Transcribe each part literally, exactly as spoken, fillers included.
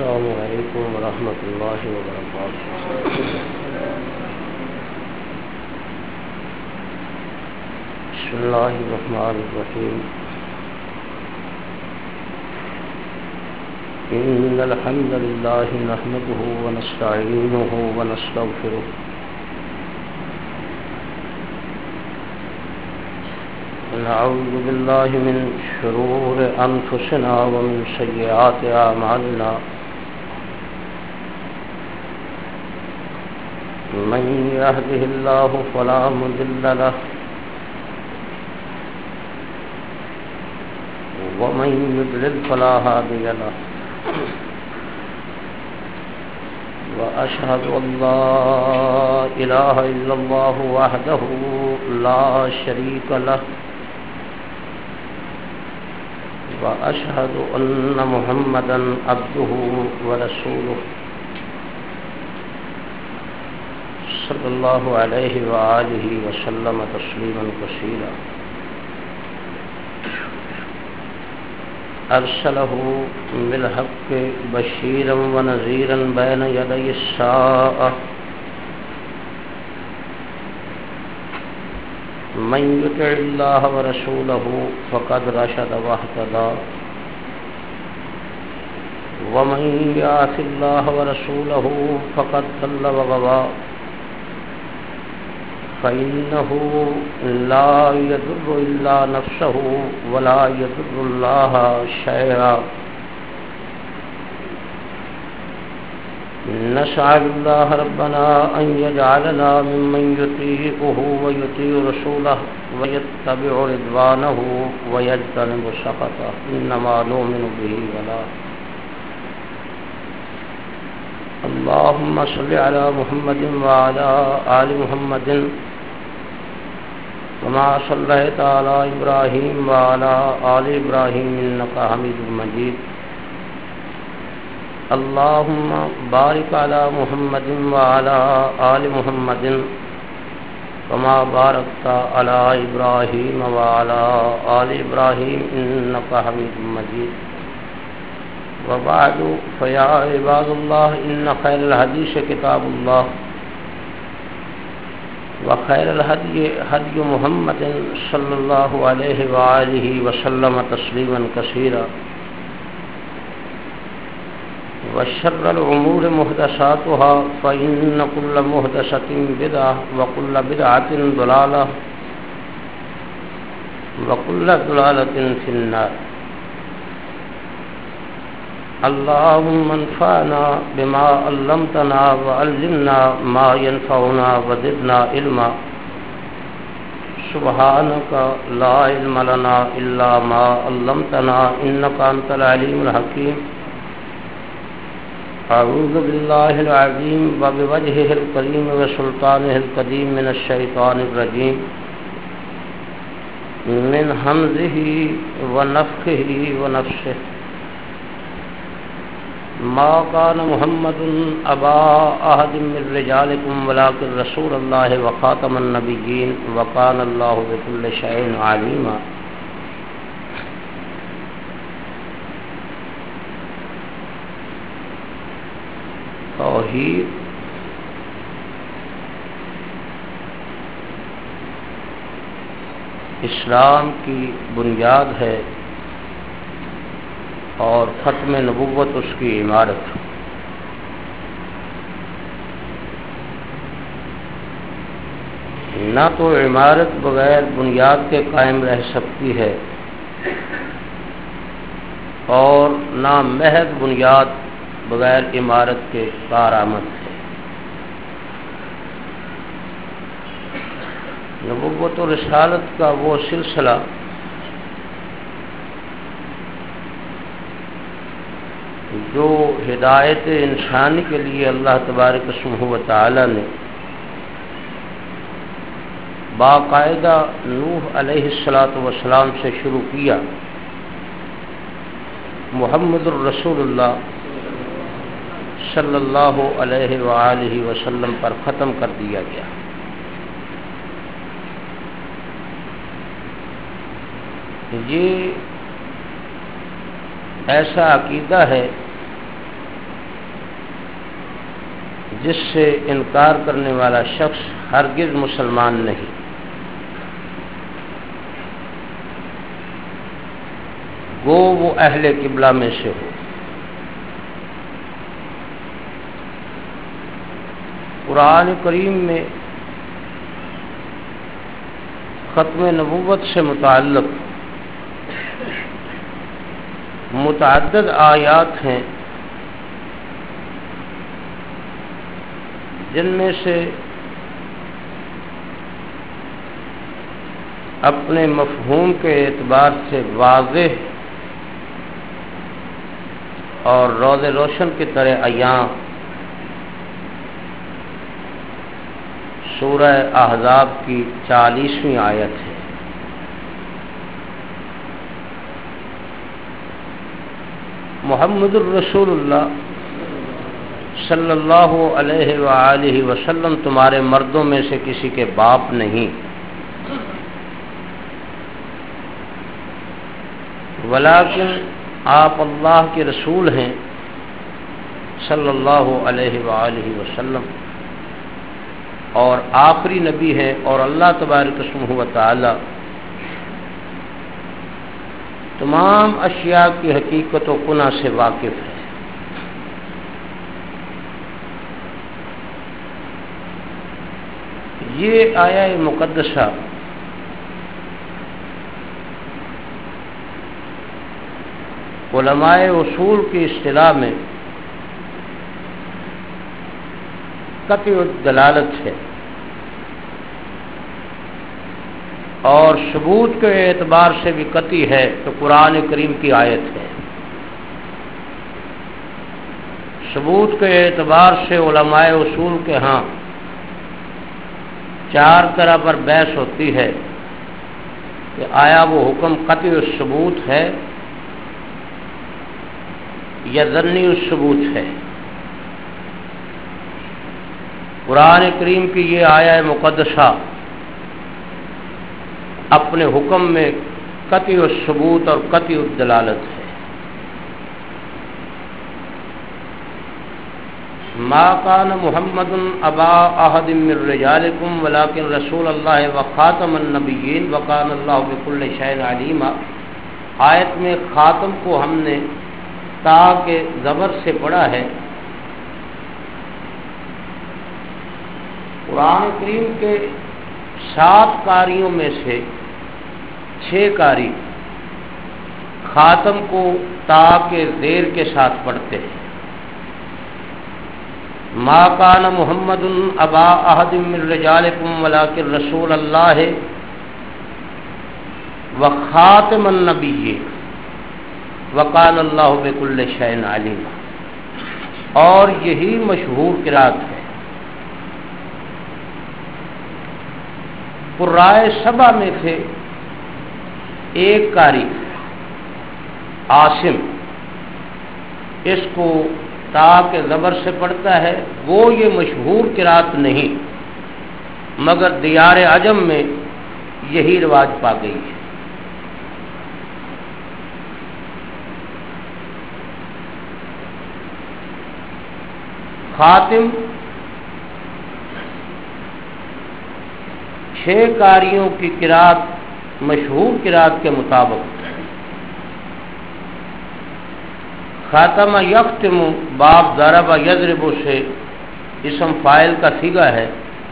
السلام علیکم ورحمۃ اللہ وبرکاتہ۔ بسم اللہ الرحمن الرحیم۔ ان الحمد للہ نحمده ونستعینه ونستغفره ونعوذ باللہ من شرور انفسنا ومن سیئات اعمالنا، من يهده الله فلا مضل له ومن يضلل فلا هادي له، وأشهد أن لا إله إلا الله وحده لا شريك له، وأشهد أن محمدا عبده ورسوله صلى الله عليه وآله وسلم تسليما كثيرا، أرسله بالحق بشيرا ونذيرا بين يدي الساعة، من يطع الله ورسوله فقد رشد واهتدى، ومن يعص الله ورسوله فقد ضل وغوى، فإنه لا يضر إلا نفسه ولا يضر الله شيئا، نسأل الله ربنا أن يجعلنا ممن يطيعه ويطيع رسوله ويتبع رضوانه ويجتنب سخطه، إنما نؤمن به ولا اللهم صل على محمد وعلى آل محمد كما صليت على إبراهيم وعلى آل إبراهيم إنك حميد مجيد، اللهم بارك على محمد وعلى آل محمد كما باركت على إبراهيم وعلى آل إبراهيم إنك حميد مجيد، وبعد فيا عباد الله إن خير الحديث كتاب الله، وخير الهدي هدي محمد صلى الله عليه وآله وسلم تسليما كثيرا، وشر الأمور محدثاتها فإن كل محدثة بدعة وكل بدعة ضلالة وكل ضلالة في النار، اللهم انفعنا بما علمتنا وعلمنا ما ينفعنا وزدنا علما، سبحانك لا علم لنا إلا ما علمتنا إنك أنت العليم الحكيم، أعوذ بالله العظيم وبوجهه الكريم وسلطانه القديم من الشيطان الرجيم، من همزه ونفخه ونفسه، ما كان محمد أبا أحد من رجالكم ولكن رسول الله وخاتم النبيين وكان الله بكل شيء عليما۔ توحید اسلام کی بنیاد ہے اور ختم نبوت اس کی عمارت۔ نہ تو عمارت بغیر بنیاد کے قائم رہ سکتی ہے اور نہ محض بنیاد بغیر عمارت کے کارآمد ہے۔ نبوت و رسالت کا وہ سلسلہ جو ہدایت انسانی کے لیے اللہ تبارک و تعالی نے باقاعدہ نوح علیہ الصلاۃ والسلام سے شروع کیا، محمد الرسول اللہ صلی اللہ علیہ وآلہ وسلم پر ختم کر دیا گیا۔ یہ ایسا عقیدہ ہے جس سے انکار کرنے والا شخص ہرگز مسلمان نہیں۔ گو وہ اہل قبلہ میں سے ہو۔ قرآن کریم میں ختم نبوت سے متعلق متعدد آیات ہیں، جن میں سے اپنے مفہوم کے اعتبار سے واضح اور روز روشن کی طرح عیاں سورہ احزاب کی چالیسویں آیت ہے۔ محمد الرسول اللہ صلی اللہ علیہ وآلہ وسلم تمہارے مردوں میں سے کسی کے باپ نہیں، ولیکن آپ اللہ کے رسول ہیں صلی اللہ علیہ وآلہ وسلم، اور آخری نبی ہیں، اور اللہ تبارک اسمہ و تعالی تمام اشیاء کی حقیقت و کنہ سے واقف ہے۔ یہ آیہ مقدسہ علماء اصول کی اصطلاح میں قطع الدلالت ہے، اور ثبوت کے اعتبار سے بھی قطعی ہے تو قرآن کریم کی آیت ہے۔ ثبوت کے اعتبار سے علماء اصول کے ہاں چار طرح پر بحث ہوتی ہے کہ آیا وہ حکم قطعی الثبوت ہے یا ظنی الثبوت ہے۔ قرآن کریم کی یہ آیہ مقدسہ اپنے حکم میں قطعی الثبوت اور قطعی الدلالت ہے۔ ما کان محمد ابا احد من رجالکم ولکن رسول اللہ وخاتم النبیین وکان اللہ بکل شیء علیما۔ آیت میں خاتم کو ہم نے تا کے زبر سے پڑھا ہے۔ قرآن کریم کے سات قاریوں میں سے چھ قاری خاتم کو تا کے زیر کے ساتھ پڑھتے ہیں۔ ما کان محمد ابا احد من رجالکم ولکن رسول اللہ وخاتم النبیین وکان اللہ بکل شیء علیم، اور یہی مشہور قرات ہے۔ قرائے سبع میں سے ایک قاری عاصم اس کو تا کے زبر سے پڑھتا ہے، وہ یہ مشہور قرات نہیں، مگر دیار عجم میں یہی رواج پا گئی ہے۔ خاتم چھ قاریوں کی قرات مشہور قرات کے مطابق خاتم یختم باب ضرب یضرب سے اسم فاعل کا صیغہ ہے،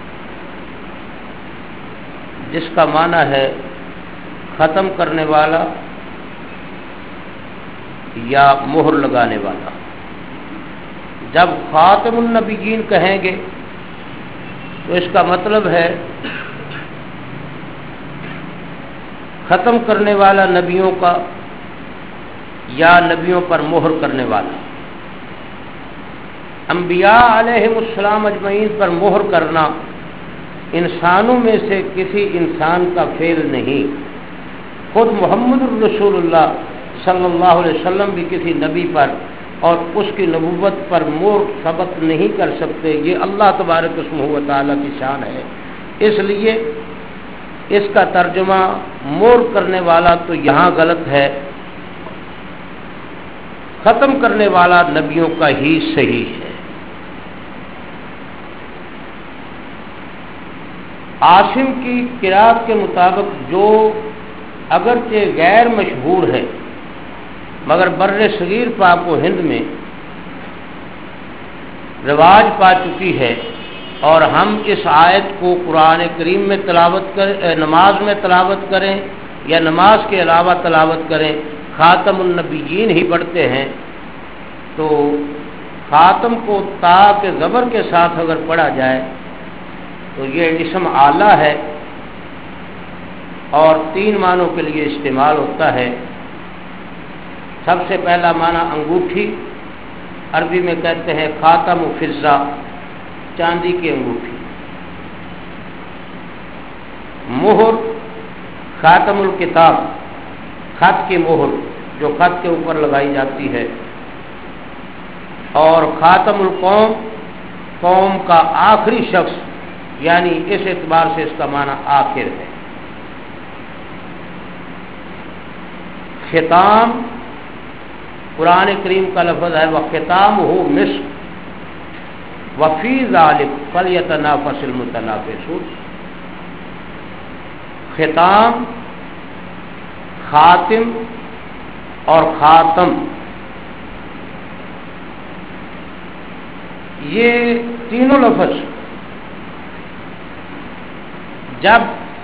جس کا معنی ہے ختم کرنے والا یا مہر لگانے والا۔ جب خاتم النبیین کہیں گے تو اس کا مطلب ہے ختم کرنے والا نبیوں کا یا نبیوں پر مہر کرنے والا۔ انبیاء علیہم السلام اجمعین پر مہر کرنا انسانوں میں سے کسی انسان کا فعل نہیں، خود محمد الرسول اللہ صلی اللہ علیہ وسلم بھی کسی نبی پر اور اس کی نبوت پر مہر ثبت نہیں کر سکتے۔ یہ اللہ تبارک اسمہ و تعالیٰ کی شان ہے، اس لیے اس کا ترجمہ مہر کرنے والا تو یہاں غلط ہے، ختم کرنے والا نبیوں کا ہی صحیح ہے۔ عاصم کی قرات کے مطابق جو اگرچہ غیر مشہور ہے مگر بر صغیر پاک و ہند میں رواج پا چکی ہے، اور ہم اس آیت کو قرآن کریم میں تلاوت کریں، نماز میں تلاوت کریں یا نماز کے علاوہ تلاوت کریں، خاتم النبیین ہی پڑھتے ہیں، تو خاتم کو تا کے زبر کے ساتھ اگر پڑھا جائے تو یہ اسم اعلیٰ ہے اور تین معنوں کے لیے استعمال ہوتا ہے۔ سب سے پہلا معنی انگوٹھی، عربی میں کہتے ہیں خاتم فضہ، چاندی کی انگوٹھی۔ مہر، خاتم الکتاب، خط کی مہر جو خط کے اوپر لگائی جاتی ہے، اور خاتم القوم، قوم کا آخری شخص، یعنی اس اعتبار سے اس کا معنی آخر ہے۔ ختام قرآن کریم کا لفظ ہے وختامہ مسک وفی ذلک فلیتنافس المتنافسون۔ ختام، خاتم اور خاتم، یہ تینوں لفظ جب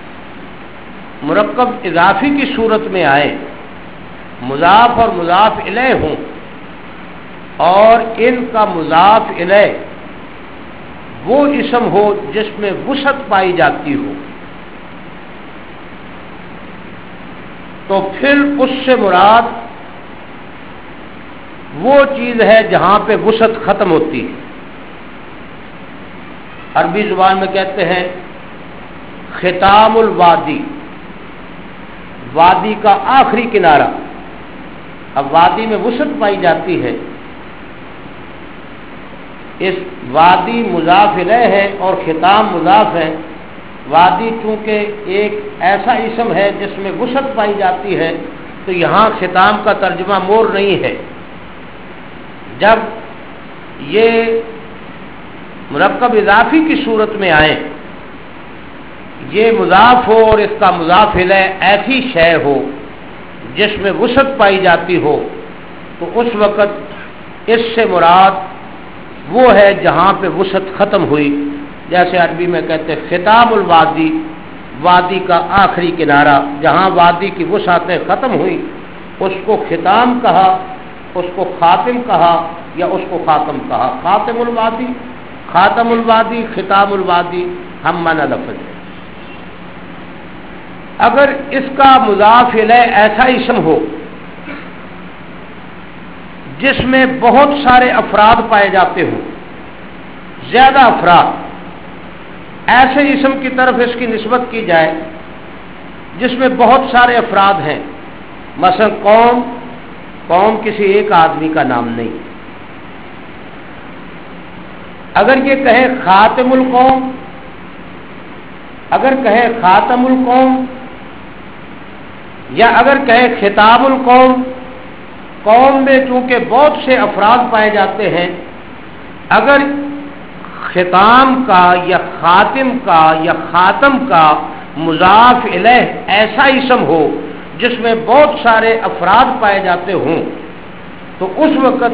مرکب اضافی کی صورت میں آئے، مضاف اور مضاف الیہ ہوں، اور ان کا مضاف الیہ وہ اسم ہو جس میں وسعت پائی جاتی ہو، تو پھر اس سے مراد وہ چیز ہے جہاں پہ وسعت ختم ہوتی ہے۔ عربی زبان میں کہتے ہیں ختام الوادی، وادی کا آخری کنارہ۔ اب وادی میں وسعت پائی جاتی ہے، اس وادی مضاف الیہ ہے اور ختام مضاف ہے۔ وادی چونکہ ایک ایسا اسم ہے جس میں وسعت پائی جاتی ہے، تو یہاں ختام کا ترجمہ مور نہیں ہے۔ جب یہ مرکب اضافی کی صورت میں آئے، یہ مضاف ہو اور اس کا مضاف الیہ ایسی شے ہو جس میں وسعت پائی جاتی ہو، تو اس وقت اس سے مراد وہ ہے جہاں پہ وسعت ختم ہوئی۔ جیسے عربی میں کہتے ہیں ختام الوادی، وادی کا آخری کنارہ، جہاں وادی کی وسعتیں ختم ہوئی اس کو ختام کہا، اس کو خاتم کہا یا اس کو خاتم کہا۔ خاتم الوادی، خاتم الوادی، ختام الوادی ہم معنی لفظ ہے۔ اگر اس کا مضاف الیہ ایسا اسم ہو جس میں بہت سارے افراد پائے جاتے ہوں، زیادہ افراد، ایسے اسم کی طرف اس کی نسبت کی جائے جس میں بہت سارے افراد ہیں، مثلا قوم، قوم کسی ایک آدمی کا نام نہیں۔ اگر یہ کہے خاتم القوم، اگر کہے خاتم القوم، یا اگر کہے خطاب القوم، قوم میں چونکہ بہت سے افراد پائے جاتے ہیں، اگر ختام کا یا خاتم کا یا خاتم کا مضاف الیہ ایسا اسم ہو جس میں بہت سارے افراد پائے جاتے ہوں، تو اس وقت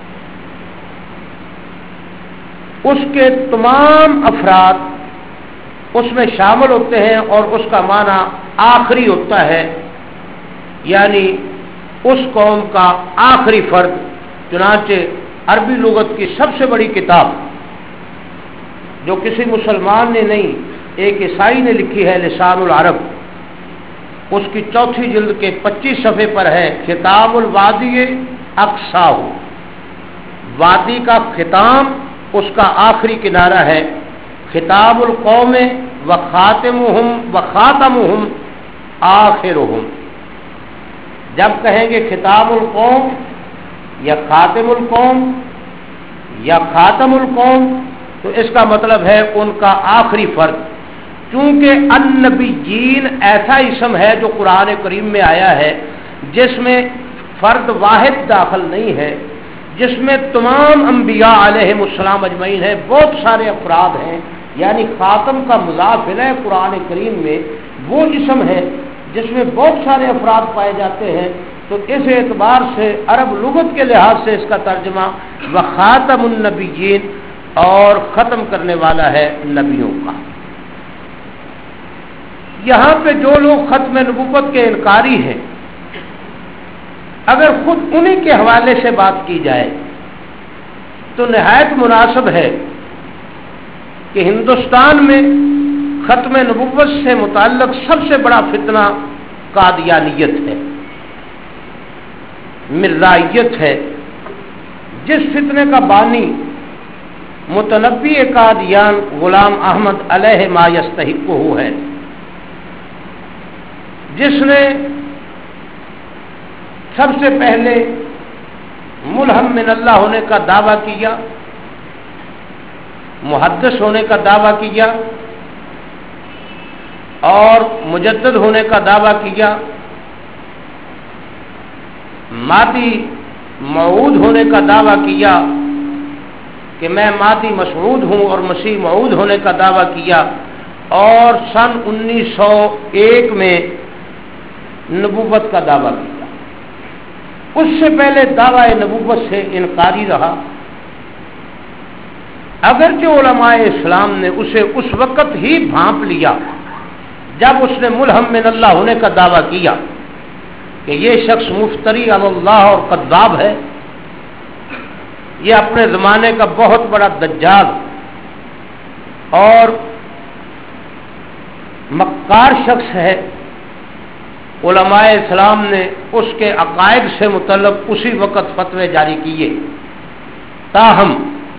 اس کے تمام افراد اس میں شامل ہوتے ہیں اور اس کا معنی آخری ہوتا ہے، یعنی اس قوم کا آخری فرد۔ چنانچہ عربی لغت کی سب سے بڑی کتاب جو کسی مسلمان نے نہیں، ایک عیسائی نے لکھی ہے، لسان العرب، اس کی چوتھی جلد کے پچیس صفحے پر ہے خطاب الوادی اقصاہ، وادی کا ختام اس کا آخری کنارہ ہے۔ خطاب القوم و خاتمہم و خاتمہم آخرہم۔ جب کہیں گے خطاب القوم یا خاتم القوم یا خاتم القوم تو اس کا مطلب ہے ان کا آخری فرد۔ چونکہ النبیین ایسا اسم ہے جو قرآن کریم میں آیا ہے جس میں فرد واحد داخل نہیں ہے، جس میں تمام انبیاء علیہم السلام اجمعین ہیں، بہت سارے افراد ہیں، یعنی خاتم کا مضاف ہے قرآن کریم میں وہ اسم ہے جس میں بہت سارے افراد پائے جاتے ہیں، تو اس اعتبار سے عرب لغت کے لحاظ سے اس کا ترجمہ وخاتم النبیین اور ختم کرنے والا ہے نبیوں کا۔ یہاں پہ جو لوگ ختم نبوت کے انکاری ہیں، اگر خود انہی کے حوالے سے بات کی جائے تو نہایت مناسب ہے کہ ہندوستان میں ختم نبوت سے متعلق سب سے بڑا فتنہ قادیانیت ہے، مرزائیت ہے، جس فتنے کا بانی متنبی قادیان غلام احمد علیہ ما یستحقہ ہے، جس نے سب سے پہلے ملہم من اللہ ہونے کا دعویٰ کیا، محدث ہونے کا دعویٰ کیا اور مجدد ہونے کا دعویٰ کیا، مادی موعود ہونے کا دعویٰ کیا کہ میں مادی مسعود ہوں اور مسیح موعود ہونے کا دعویٰ کیا، اور سن انیس سو ایک میں نبوت کا دعویٰ کیا۔ اس سے پہلے دعویٰ نبوت سے انکاری رہا، اگرچہ علماء اسلام نے اسے اس وقت ہی بھانپ لیا جب اس نے ملہم من اللہ ہونے کا دعویٰ کیا کہ یہ شخص مفتری علی اللہ اور کذاب ہے، یہ اپنے زمانے کا بہت بڑا دجال اور مکار شخص ہے۔ علماء اسلام نے اس کے عقائد سے متعلق اسی وقت فتوے جاری کیے، تاہم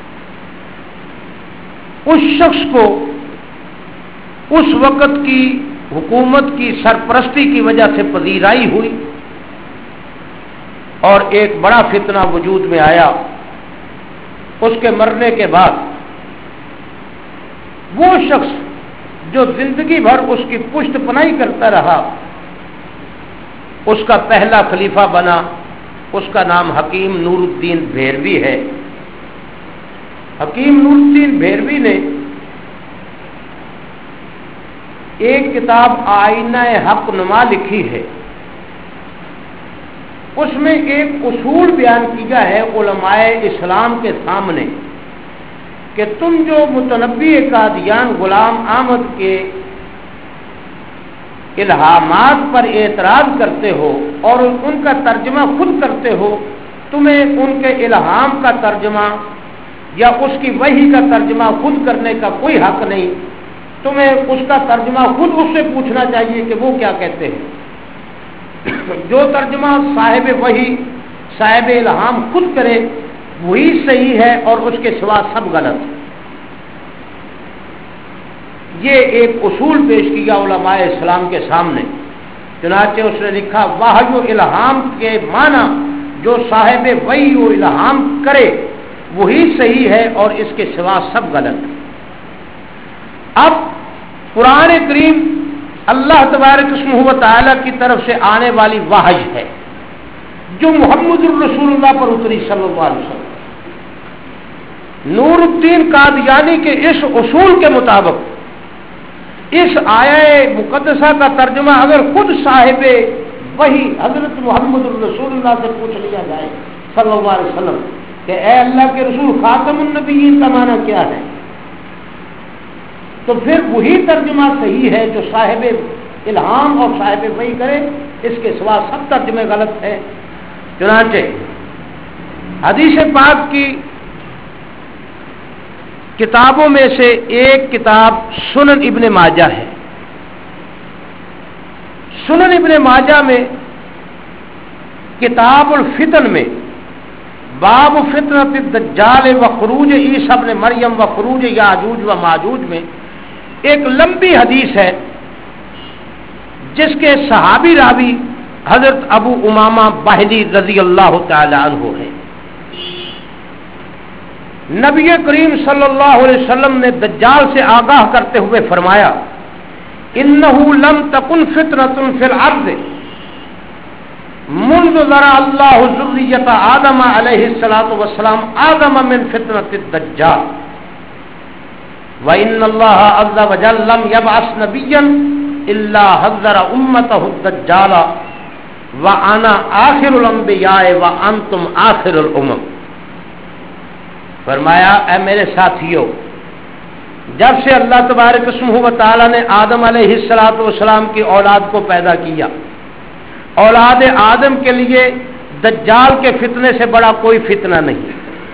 اس شخص کو اس وقت کی حکومت کی سرپرستی کی وجہ سے پذیرائی ہوئی اور ایک بڑا فتنہ وجود میں آیا۔ اس کے مرنے کے بعد وہ شخص جو زندگی بھر اس کی پشت پناہی کرتا رہا، اس کا پہلا خلیفہ بنا، اس کا نام حکیم نور الدین بھیروی ہے۔ حکیم نور الدین بھیروی نے ایک کتاب آئینہ حق نما لکھی ہے، اس میں ایک اصول بیان کیا ہے علماء اسلام کے سامنے کہ تم جو متنبی قادیان غلام احمد کے الہامات پر اعتراض کرتے ہو اور ان کا ترجمہ خود کرتے ہو، تمہیں ان کے الہام کا ترجمہ یا اس کی وحی کا ترجمہ خود کرنے کا کوئی حق نہیں، تمہیں اس کا ترجمہ خود اس سے پوچھنا چاہیے کہ وہ کیا کہتے ہیں۔ جو ترجمہ صاحب وحی صاحب الہام خود کرے وہی صحیح ہے اور اس کے سوا سب غلط ہے۔ یہ ایک اصول پیش کیا علماء اسلام کے سامنے، چنانچہ اس نے لکھا وحی و الہام کے معنی جو صاحب وحی و الہام کرے وہی صحیح ہے اور اس کے سوا سب غلط ہے۔ اب قرآن کریم اللہ تبارک اسمہ و تعالی کی طرف سے آنے والی وحی ہے جو محمد الرسول اللہ پر اتری صلی اللہ علیہ وسلم۔ نور الدین قادیانی کے اس اصول کے مطابق اس آیہ مقدسہ کا ترجمہ اگر خود صاحب وحی حضرت محمد الرسول اللہ سے پوچھ لیا جائے صلی اللہ علیہ وسلم کہ اے اللہ کے رسول خاتم النبیین کا معنی کیا ہے، تو پھر وہی ترجمہ صحیح ہے جو صاحب الہام اور صاحب وحی کرے، اس کے سوا سب ترجمے غلط ہیں۔ چنانچہ حدیث پاک کی کتابوں میں سے ایک کتاب سنن ابن ماجہ ہے۔ سنن ابن ماجہ میں کتاب الفتن میں باب فتنۃ الدجال و خروج عیسی ابن مریم و خروج یاجوج و ماجوج میں ایک لمبی حدیث ہے جس کے صحابی راوی حضرت ابو امامہ باہلی رضی اللہ تعالی عنہ ہے۔ نبی کریم صلی اللہ علیہ وسلم نے دجال سے آگاہ کرتے ہوئے فرمایا انہ لم تکن فتنۃ فی الارض منذ ذرا اللہ ذریۃ آدم علیہ الصلوۃ والسلام اعظم من فتنۃ الدجال۔ وَإِنَّ اللَّهَ عَزَّ وَجَلَّ لَمْ يَبْعَثْ نَبِيًّا إِلَّا حَذَّرَ أُمَّتَهُ الدَّجَّالَ وَأَنَا آخِرُ الْأَنبِيَاءِ وَأَنْتُمْ آخِرُ الْأُمَمِ۔ فرمایا اے میرے ساتھیو، جب سے اللہ تبارک اسمہ و تعالی نے آدم علیہ الصلوۃ والسلام کی اولاد کو پیدا کیا، اولاد آدم کے لیے دجال کے فتنے سے بڑا کوئی فتنہ نہیں۔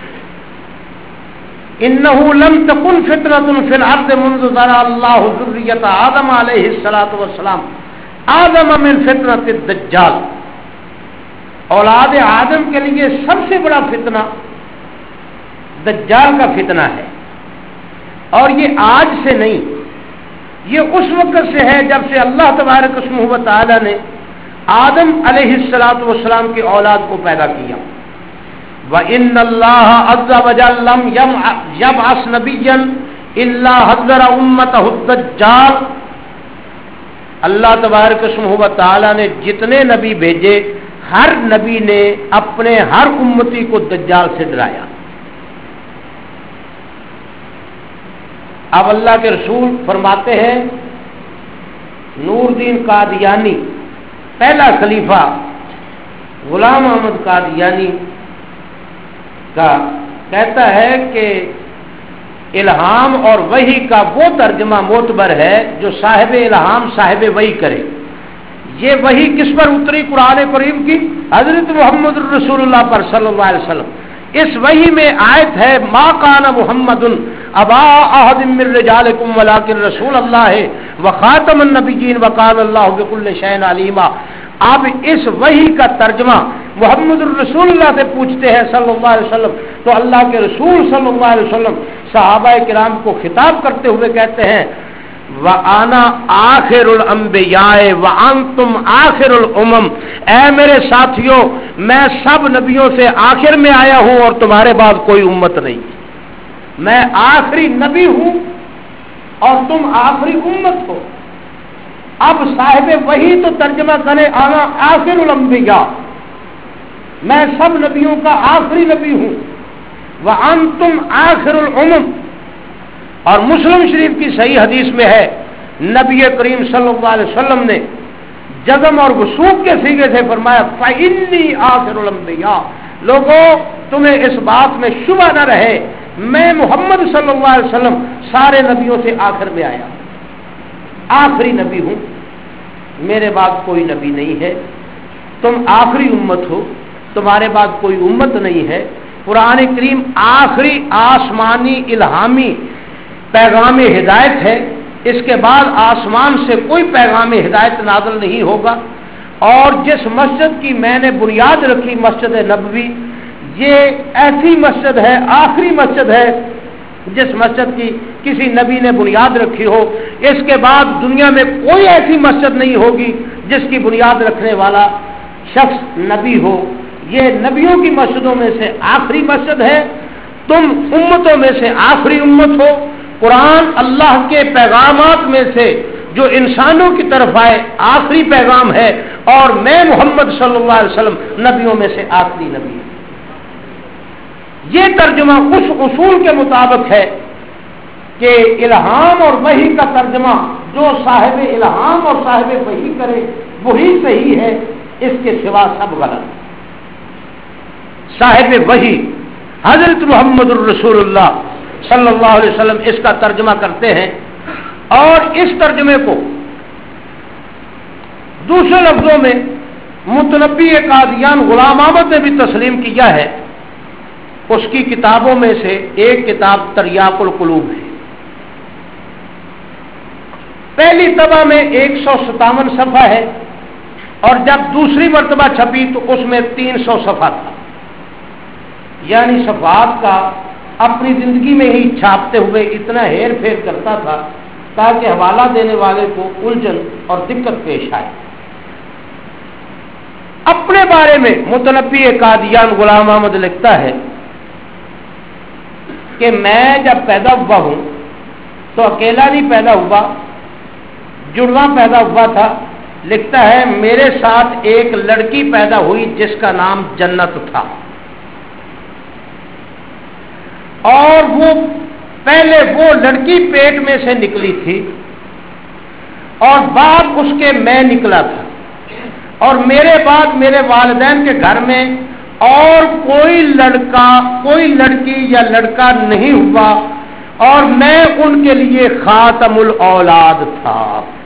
انہ لم تکن فتنۃ فی الارض منذ ذرا اللہ ذریۃ آدم علیہ الصلوۃ والسلام آدم من فتنۃ الدجال۔ اولاد آدم کے لیے سب سے بڑا فتنہ دجال کا فتنہ ہے، اور یہ آج سے نہیں، یہ اس وقت سے ہے جب سے اللہ تبارک اسمہ و تعالی نے آدم علیہ الصلوۃ والسلام کی اولاد کو پیدا کیا۔ وَإِنَّ اللَّهَ عَزَّ وَجَلَّ لَمْ يَبْعَثْ نَبِيًّا إِلَّا حَذَّرَ أُمَّتَهُ الدَّجَّالَ۔ اللہ تبارک اسمہ و تعالی نے جتنے نبی بھیجے، ہر نبی نے اپنے ہر امتی کو دجال سے ڈرایا۔ اب اللہ کے رسول فرماتے ہیں، نور الدین قادیانی پہلا خلیفہ غلام احمد قادیانی کا کہتا ہے کہ الہام اور وحی کا وہ ترجمہ معتبر ہے جو صاحب الہام صاحب وحی کرے۔ یہ وحی کس پر اتری؟ قرآن کریم کی حضرت محمد رسول اللہ پر صلی اللہ علیہ وسلم۔ اس وحی میں آیت ہے ما کان محمد ابا احد من رجالکم ولکن رسول اللہ وخاتم النبیین وکان اللہ بکل شیء علیما۔ اب اس وحی کا ترجمہ محمد الرسول اللہ سے پوچھتے ہیں صلی اللہ علیہ وسلم، تو اللہ کے رسول صلی اللہ علیہ وسلم صحابہ کرام کو خطاب کرتے ہوئے کہتے ہیں وَأَنَا آخِرُ الْأَنبِيَاءِ وَأَنْتُمْ آخِرُ الْأُمَمِ۔ اے میرے ساتھیوں، میں سب نبیوں سے آخر میں آیا ہوں اور تمہارے بعد کوئی امت نہیں۔ میں آخری نبی ہوں اور تم آخری امت ہو۔ اب صاحب وحی تو ترجمہ کرے آنا آخر الانبیاء، میں سب نبیوں کا آخری نبی ہوں، وانتم آخر الامم۔ اور مسلم شریف کی صحیح حدیث میں ہے، نبی کریم صلی اللہ علیہ وسلم نے جزم اور وثوق کے سیغے سے فرمایا فإنی آخر الانبیاء۔ لوگوں تمہیں اس بات میں شبہ نہ رہے، میں محمد صلی اللہ علیہ وسلم سارے نبیوں سے آخر میں آیا، آخری نبی ہوں، میرے بعد کوئی نبی نہیں ہے، تم آخری امت ہو، تمہارے بعد کوئی امت نہیں ہے۔ قرآن کریم آخری آسمانی الہامی پیغام ہدایت ہے، اس کے بعد آسمان سے کوئی پیغام ہدایت نازل نہیں ہوگا۔ اور جس مسجد کی میں نے بنیاد رکھی، مسجد نبوی، یہ ایسی مسجد ہے، آخری مسجد ہے جس مسجد کی کسی نبی نے بنیاد رکھی ہو۔ اس کے بعد دنیا میں کوئی ایسی مسجد نہیں ہوگی جس کی بنیاد رکھنے والا شخص نبی ہو۔ یہ نبیوں کی مسجدوں میں سے آخری مسجد ہے، تم امتوں میں سے آخری امت ہو۔ قرآن اللہ کے پیغامات میں سے جو انسانوں کی طرف آئے آخری پیغام ہے، اور میں محمد صلی اللہ علیہ وسلم نبیوں میں سے آخری نبی ہوں۔ یہ ترجمہ اس اصول کے مطابق ہے کہ الہام اور وحی کا ترجمہ جو صاحب الہام اور صاحب وحی کرے وہی صحیح ہے، اس کے سوا سب غلط۔ صاحب وحی حضرت محمد الرسول اللہ صلی اللہ علیہ وسلم اس کا ترجمہ کرتے ہیں، اور اس ترجمے کو دوسرے لفظوں میں متنبی قادیان غلام احمد نے بھی تسلیم کیا ہے۔ اس کی کتابوں میں سے ایک کتاب تریاق القلوب ہے، پہلی طبع میں ایک سو ستاون صفحہ ہے، اور جب دوسری مرتبہ چھپی تو اس میں تین سو صفحہ تھا، یعنی صفحات کا اپنی زندگی میں ہی چھاپتے ہوئے اتنا ہیر پھیر کرتا تھا تاکہ حوالہ دینے والے کو الجھن اور دقت پیش آئے۔ اپنے بارے میں متنبی قادیان غلام احمد لکھتا ہے کہ میں جب پیدا ہوا ہوں تو اکیلا نہیں پیدا ہوا، جڑواں پیدا ہوا تھا۔ لکھتا ہے میرے ساتھ ایک لڑکی پیدا ہوئی جس کا نام جنت تھا، اور وہ پہلے وہ لڑکی پیٹ میں سے نکلی تھی اور بعد اس کے میں نکلا تھا، اور میرے بعد میرے والدین کے گھر میں اور کوئی لڑکا کوئی لڑکی یا لڑکا نہیں ہوا، اور میں ان کے لیے خاتم الاولاد تھا۔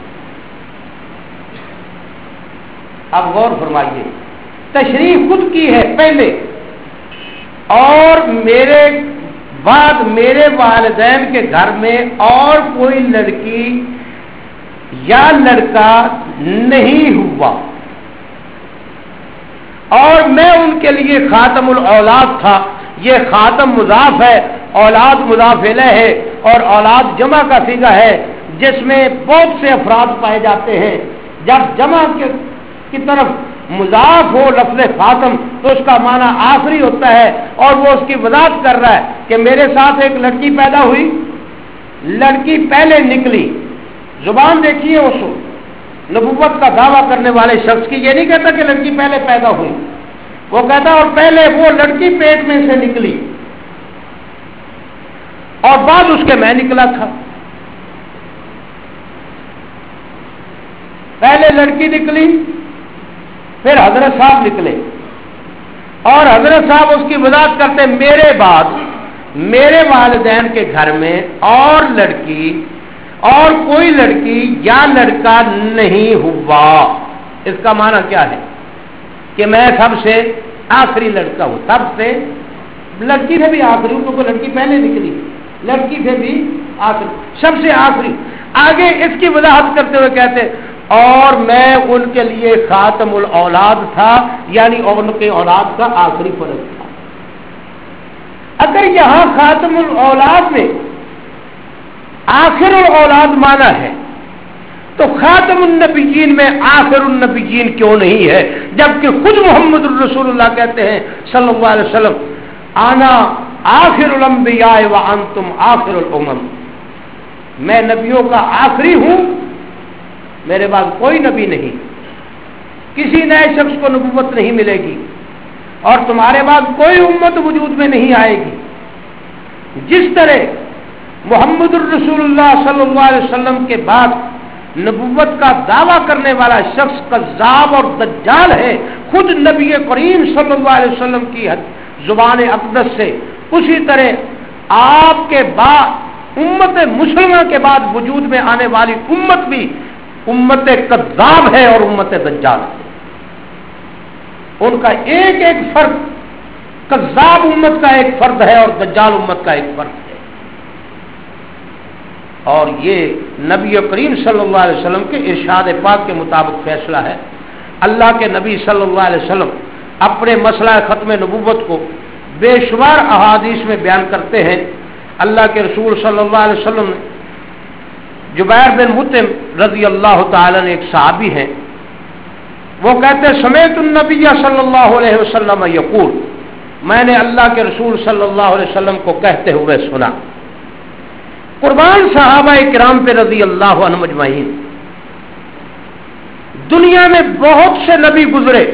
اب غور فرمائیے، تشریح خود کی ہے پہلے، اور میرے بعد میرے والدین کے گھر میں اور کوئی لڑکی یا لڑکا نہیں ہوا، اور میں ان کے لیے خاتم الاولاد تھا۔ یہ خاتم مضاف ہے، اولاد مضاف الیہ ہے، اور اولاد جمع کا صیغہ ہے جس میں بہت سے افراد پائے جاتے ہیں۔ جب جمع کے کی طرف مضاف ہو لفظ خاتم تو اس کا معنی آخری ہوتا ہے، اور وہ اس کی وضاحت کر رہا ہے کہ میرے ساتھ ایک لڑکی پیدا ہوئی، لڑکی پہلے نکلی۔ زبان دیکھیے اس نبوت کا دعویٰ کرنے والے شخص کی، یہ نہیں کہتا کہ لڑکی پہلے پیدا ہوئی، وہ کہتا اور پہلے وہ لڑکی پیٹ میں سے نکلی اور بعد اس کے میں نکلا تھا۔ پہلے لڑکی نکلی، پھر حضرت صاحب نکلے، اور حضرت صاحب اس کی وضاحت کرتے میرے بعد میرے والدین کے گھر میں اور لڑکی اور کوئی لڑکی یا لڑکا نہیں ہوا۔ اس کا معنی کیا ہے کہ میں سب سے آخری لڑکا ہوں، سب سے لڑکی سے بھی آخری ہوں، کیونکہ لڑکی پہلے نکلی، لڑکی سے بھی آخری، سب سے آخری۔ آگے اس کی وضاحت کرتے ہوئے کہتے اور میں ان کے لیے خاتم الاولاد تھا، یعنی ان کے اولاد کا آخری فرد تھا۔ اگر یہاں خاتم الاولاد میں آخر الاولاد مانا ہے تو خاتم النبیین میں آخر النبیین کیوں نہیں ہے، جبکہ خود محمد الرسول اللہ کہتے ہیں صلی اللہ علیہ وسلم انا آخر الانبیاء وانتم آخر الامم، میں نبیوں کا آخری ہوں، میرے بعد کوئی نبی نہیں، کسی نئے شخص کو نبوت نہیں ملے گی، اور تمہارے بعد کوئی امت وجود میں نہیں آئے گی۔ جس طرح محمد الرسول اللہ صلی اللہ علیہ وسلم کے بعد نبوت کا دعویٰ کرنے والا شخص کذاب اور دجال ہے، خود نبی کریم صلی اللہ علیہ وسلم کی زبان اقدس سے، اسی طرح آپ کے بعد امت مسلمہ کے بعد وجود میں آنے والی امت بھی امت کذاب ہے اور امت دجال ہے۔ ان کا ایک ایک فرد، کذاب امت کا ایک فرد ہے اور دجال امت کا ایک فرد ہے، اور یہ نبی کریم صلی اللہ علیہ وسلم کے ارشاد پاک کے مطابق فیصلہ ہے۔ اللہ کے نبی صلی اللہ علیہ وسلم اپنے مسئلہ ختم نبوت کو بے شمار احادیث میں بیان کرتے ہیں۔ اللہ کے رسول صلی اللہ علیہ وسلم نے جبیر بن مطعم رضی اللہ تعالی نے ایک صحابی ہیں، وہ کہتے سمیت النبی صلی اللہ علیہ وسلم یقول، میں نے اللہ کے رسول صلی اللہ علیہ وسلم کو کہتے ہوئے سنا۔ قربان صحابہ کرام پہ رضی اللہ عنہم اجمعین، دنیا میں بہت سے نبی گزرے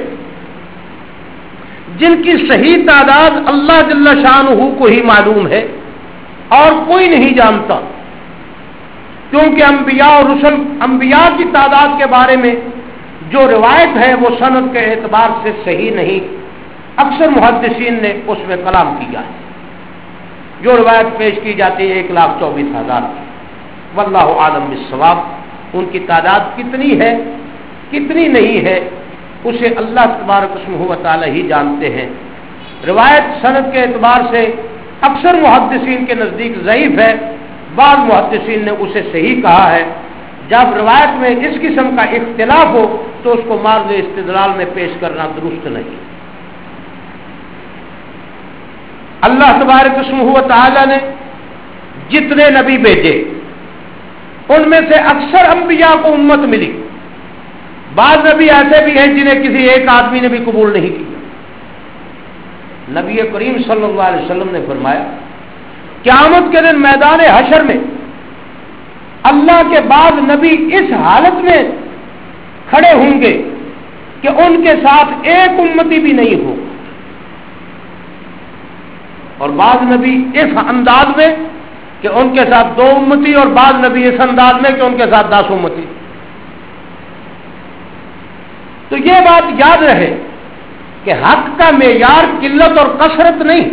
جن کی صحیح تعداد اللہ جل شانہ کو ہی معلوم ہے اور کوئی نہیں جانتا، کیونکہ انبیاء اور رسل انبیاء کی تعداد کے بارے میں جو روایت ہے وہ سند کے اعتبار سے صحیح نہیں، اکثر محدثین نے اس میں کلام کیا ہے۔ جو روایت پیش کی جاتی ہے ایک لاکھ چوبیس ہزار کی، واللہ عالم بالصواب، ان کی تعداد کتنی ہے کتنی نہیں ہے اسے اللہ تبارک اسمہ و تعالی ہی جانتے ہیں۔ روایت سند کے اعتبار سے اکثر محدثین کے نزدیک ضعیف ہے، بعض محدثین نے اسے صحیح کہا ہے۔ جب روایت میں اس قسم کا اختلاف ہو تو اس کو مارد استدلال میں پیش کرنا درست نہیں۔ اللہ تبارک اسمہ و تعالی نے جتنے نبی بھیجے ان میں سے اکثر انبیاء کو امت ملی، بعض نبی ایسے بھی ہیں جنہیں کسی ایک آدمی نے بھی قبول نہیں کیا۔ نبی کریم صلی اللہ علیہ وسلم نے فرمایا قیامت کے دن میدان حشر میں اللہ کے بعد نبی اس حالت میں کھڑے ہوں گے کہ ان کے ساتھ ایک امتی بھی نہیں ہو، اور بعض نبی اس انداز میں کہ ان کے ساتھ دو امتی اور بعض نبی اس انداز میں کہ ان کے ساتھ دس امتی. تو یہ بات یاد رہے کہ حق کا معیار قلت اور کثرت نہیں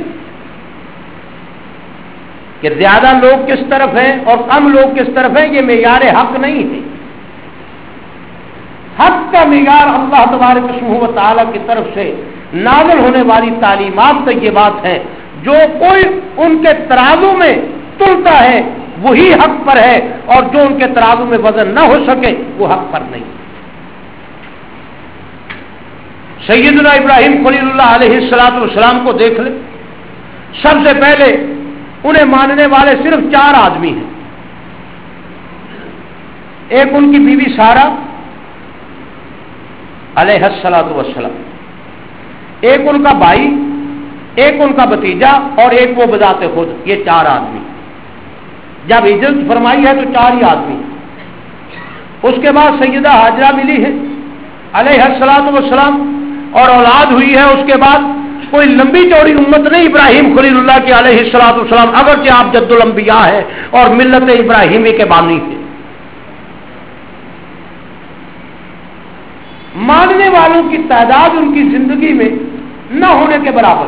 کہ زیادہ لوگ کس طرف ہیں اور کم لوگ کس طرف ہیں، یہ معیار حق نہیں ہے. حق کا معیار اللہ تبارک و تعالی کی طرف سے نازل ہونے والی تعلیمات یہ بات ہے، جو کوئی ان کے ترازو میں تلتا ہے وہی حق پر ہے، اور جو ان کے ترازو میں وزن نہ ہو سکے وہ حق پر نہیں. سیدنا ابراہیم خلیل اللہ علیہ الصلوۃ والسلام کو دیکھ لیں. سب سے پہلے انہیں ماننے والے صرف چار آدمی ہیں. ایک ان کی بیوی سارہ علیہ الصلوۃ والسلام، ایک ان کا بھائی، ایک ان کا بھتیجا، اور ایک وہ بذات خود. یہ چار آدمی. جب ہجرت فرمائی ہے تو چار ہی آدمی. اس کے بعد سیدہ ہاجرہ ملی ہے علیہ الصلوۃ والسلام، اور اولاد ہوئی ہے. اس کے بعد کوئی لمبی چوڑی امت نہیں ابراہیم خلیل اللہ کی علیہ الصلوۃ والسلام، اگرچہ آپ جد الانبیاء ہیں اور ملت ابراہیمی کے بانی تھے. ماننے والوں کی تعداد ان کی زندگی میں نہ ہونے کے برابر.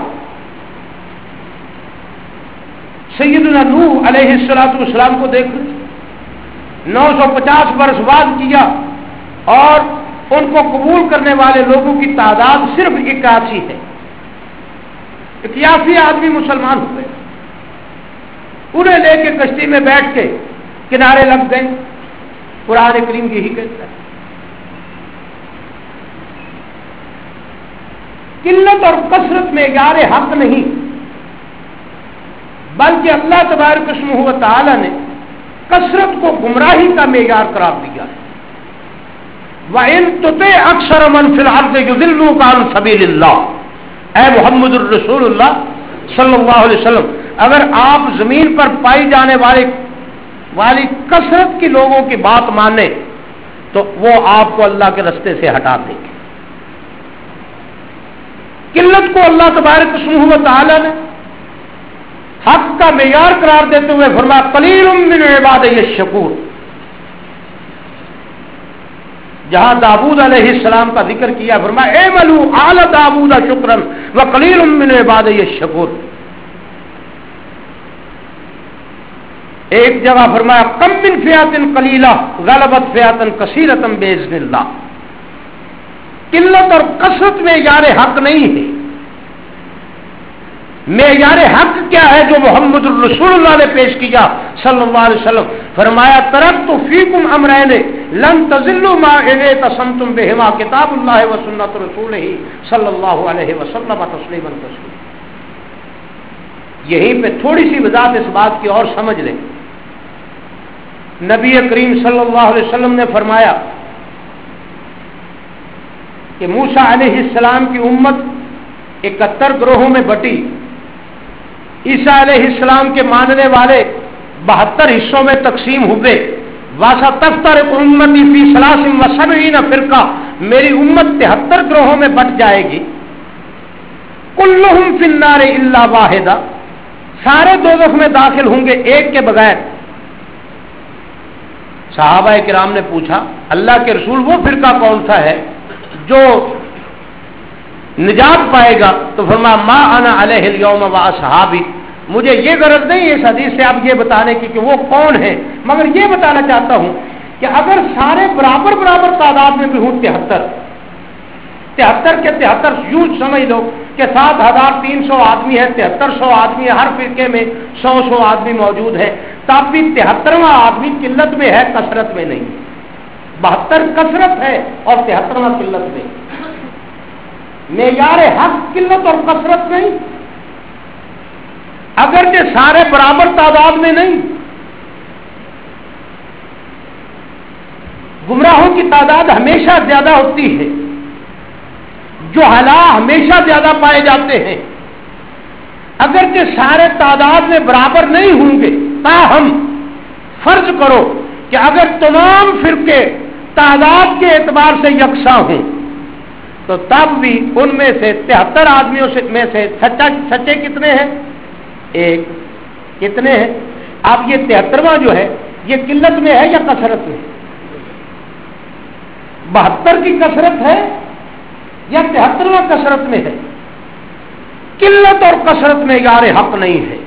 سیدنا نوح علیہ الصلوۃ والسلام کو دیکھ لیں، نو سو پچاس برس بعد کیا، اور ان کو قبول کرنے والے لوگوں کی تعداد صرف اکیاسی ہے. اکیاسی آدمی مسلمان ہوئے. انہیں لے کے کشتی میں بیٹھ کے کنارے لگ گئے. قرآن کریم یہی کہتا ہے. قلت اور کثرت میں معیار حق نہیں، بلکہ اللہ تبارک و تعالی نے کثرت کو گمراہی کا معیار قرار دیا ہے. وَإِن تُطِعْ أَكْثَرَ مَنْ فِي الْأَرْضِ يُضِلُّوكَ عَنْ سَبِيلِ اللَّهِ. اے محمد الرسول اللہ صلی اللہ علیہ وسلم، اگر آپ زمین پر پائی جانے والی والی کثرت کی لوگوں کی بات مانیں تو وہ آپ کو اللہ کے رستے سے ہٹا دیں گے. قلت کو اللہ تبارک و تعالی نے حق کا معیار قرار دیتے ہوئے فرمایا قلیل من عبادی الشکور. جہاں داؤد علیہ السلام کا ذکر کیا فرمایا اعملوا آل داؤد شکرا وقلیل من عبادی الشکور. ایک جگہ فرمایا کم من فئۃ قلیلہ غلبت فئۃ کثیرۃ باذن اللہ. قلت اور کثرت میں معیار حق نہیں ہے. معیار حق کیا ہے جو محمد الرسول اللہ نے پیش کیا صلی اللہ علیہ وسلم؟ فرمایا ترکت فیکم امرین لن تضلوا ما ان اعتصمتم بهما کتاب اللہ و سنت رسولہ صلی اللہ علیہ وسلم تسلیما تسلیما. یہیں پہ تھوڑی سی وضاحت اس بات کی اور سمجھ لیں. نبی کریم صلی اللہ علیہ وسلم نے فرمایا کہ موسیٰ علیہ السلام کی امت اکہتر گروہوں میں بٹی. عیسیٰ علیہ السلام کے ماننے والے بہتر حصوں میں تقسیم ہوئے. وَسَتَفْتَرِقُ أُمَّتِي فِي ثَلَاثٍ وَسَبْعِينَ فِرْقَةً. میری امت تہتر گروہوں میں بٹ جائے گی. كُلُّهُمْ فِي النَّارِ إِلَّا وَاحِدًا. سارے دوزخ میں داخل ہوں گے ایک کے بغیر. صحابہ کرام نے پوچھا اللہ کے رسول وہ فرقہ کون سا ہے جو نجات پائے گا؟ تو فرمایا ما انا علیہ اليوم واصحابی. مجھے یہ غرض نہیں اس حدیث سے اب یہ بتانے کی کہ وہ کون ہے، مگر یہ بتانا چاہتا ہوں کہ اگر سارے برابر برابر تعداد میں بھی ہوں تہتر تہتر کے تہتر یوں سمجھ لو کہ سات ہزار تین سو آدمی ہے، تہتر سو آدمی ہے، ہر فرقے میں سو سو آدمی موجود ہے، تب بھی تہترواں آدمی قلت میں ہے، کثرت میں نہیں. بہتر کثرت ہے اور تہترواں قلت میں. معیار حق قلت اور کثرت نہیں، اگرچہ سارے برابر تعداد میں نہیں. گمراہوں کی تعداد ہمیشہ زیادہ ہوتی ہے، جہلاء ہمیشہ زیادہ پائے جاتے ہیں. اگرچہ سارے تعداد میں برابر نہیں ہوں گے، تاہم فرض کرو کہ اگر تمام فرقے تعداد کے اعتبار سے یکساں ہوں تو تب بھی ان میں سے تہتر آدمیوں سے میں سے سچا سچے کتنے ہیں؟ ایک. کتنے ہیں؟ اب یہ تہترواں جو ہے یہ قلت میں ہے یا کثرت میں؟ بہتر کی کثرت ہے یا تہترواں کثرت میں ہے؟ قلت اور کثرت میں یار حق نہیں ہے.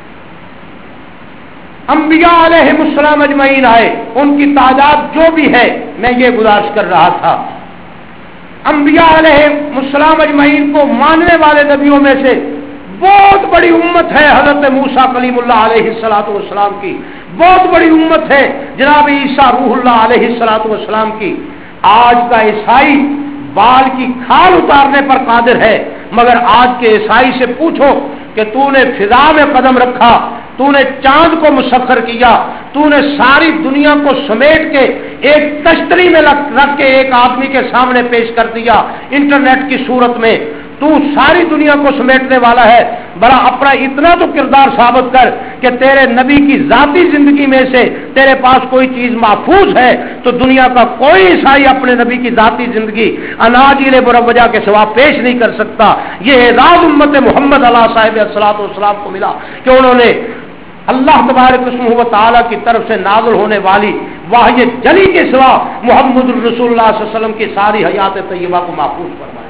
انبیاء علیہ السلام اجمعین آئے، ان کی تعداد جو بھی ہے، میں یہ گزارش کر رہا تھا، انبیاء علیہ السلام اجمعین کو ماننے والے نبیوں میں سے بہت بڑی امت ہے حضرت موسیٰ کلیم اللہ علیہ الصلوۃ والسلام کی، بہت بڑی امت ہے جناب عیسیٰ روح اللہ علیہ الصلوۃ والسلام کی. آج کا عیسائی بال کی کھال اتارنے پر قادر ہے، مگر آج کے عیسائی سے پوچھو کہ تو نے فضا میں قدم رکھا، تو نے چاند کو مسخر کیا، تو نے ساری دنیا کو سمیٹ کے ایک تشتری میں رکھ کے ایک آدمی کے سامنے پیش کر دیا انٹرنیٹ کی صورت میں، تو ساری دنیا کو سمیٹنے والا ہے، بڑا اپنا اتنا تو کردار ثابت کر کہ تیرے نبی کی ذاتی زندگی میں سے تیرے پاس کوئی چیز محفوظ ہے. تو دنیا کا کوئی عیسائی اپنے نبی کی ذاتی زندگی اناجیل مروجہ کے سوا پیش نہیں کر سکتا. یہ اعزاز امت محمد علیہ صاحب الصلوۃ والسلام کو ملا کہ انہوں نے اللہ تبارک و تعالی کی طرف سے نازل ہونے والی وحی جلی کے سوا محمد الرسول اللہ صلی اللہ علیہ وسلم کی ساری حیات طیبہ کو محفوظ فرمایا.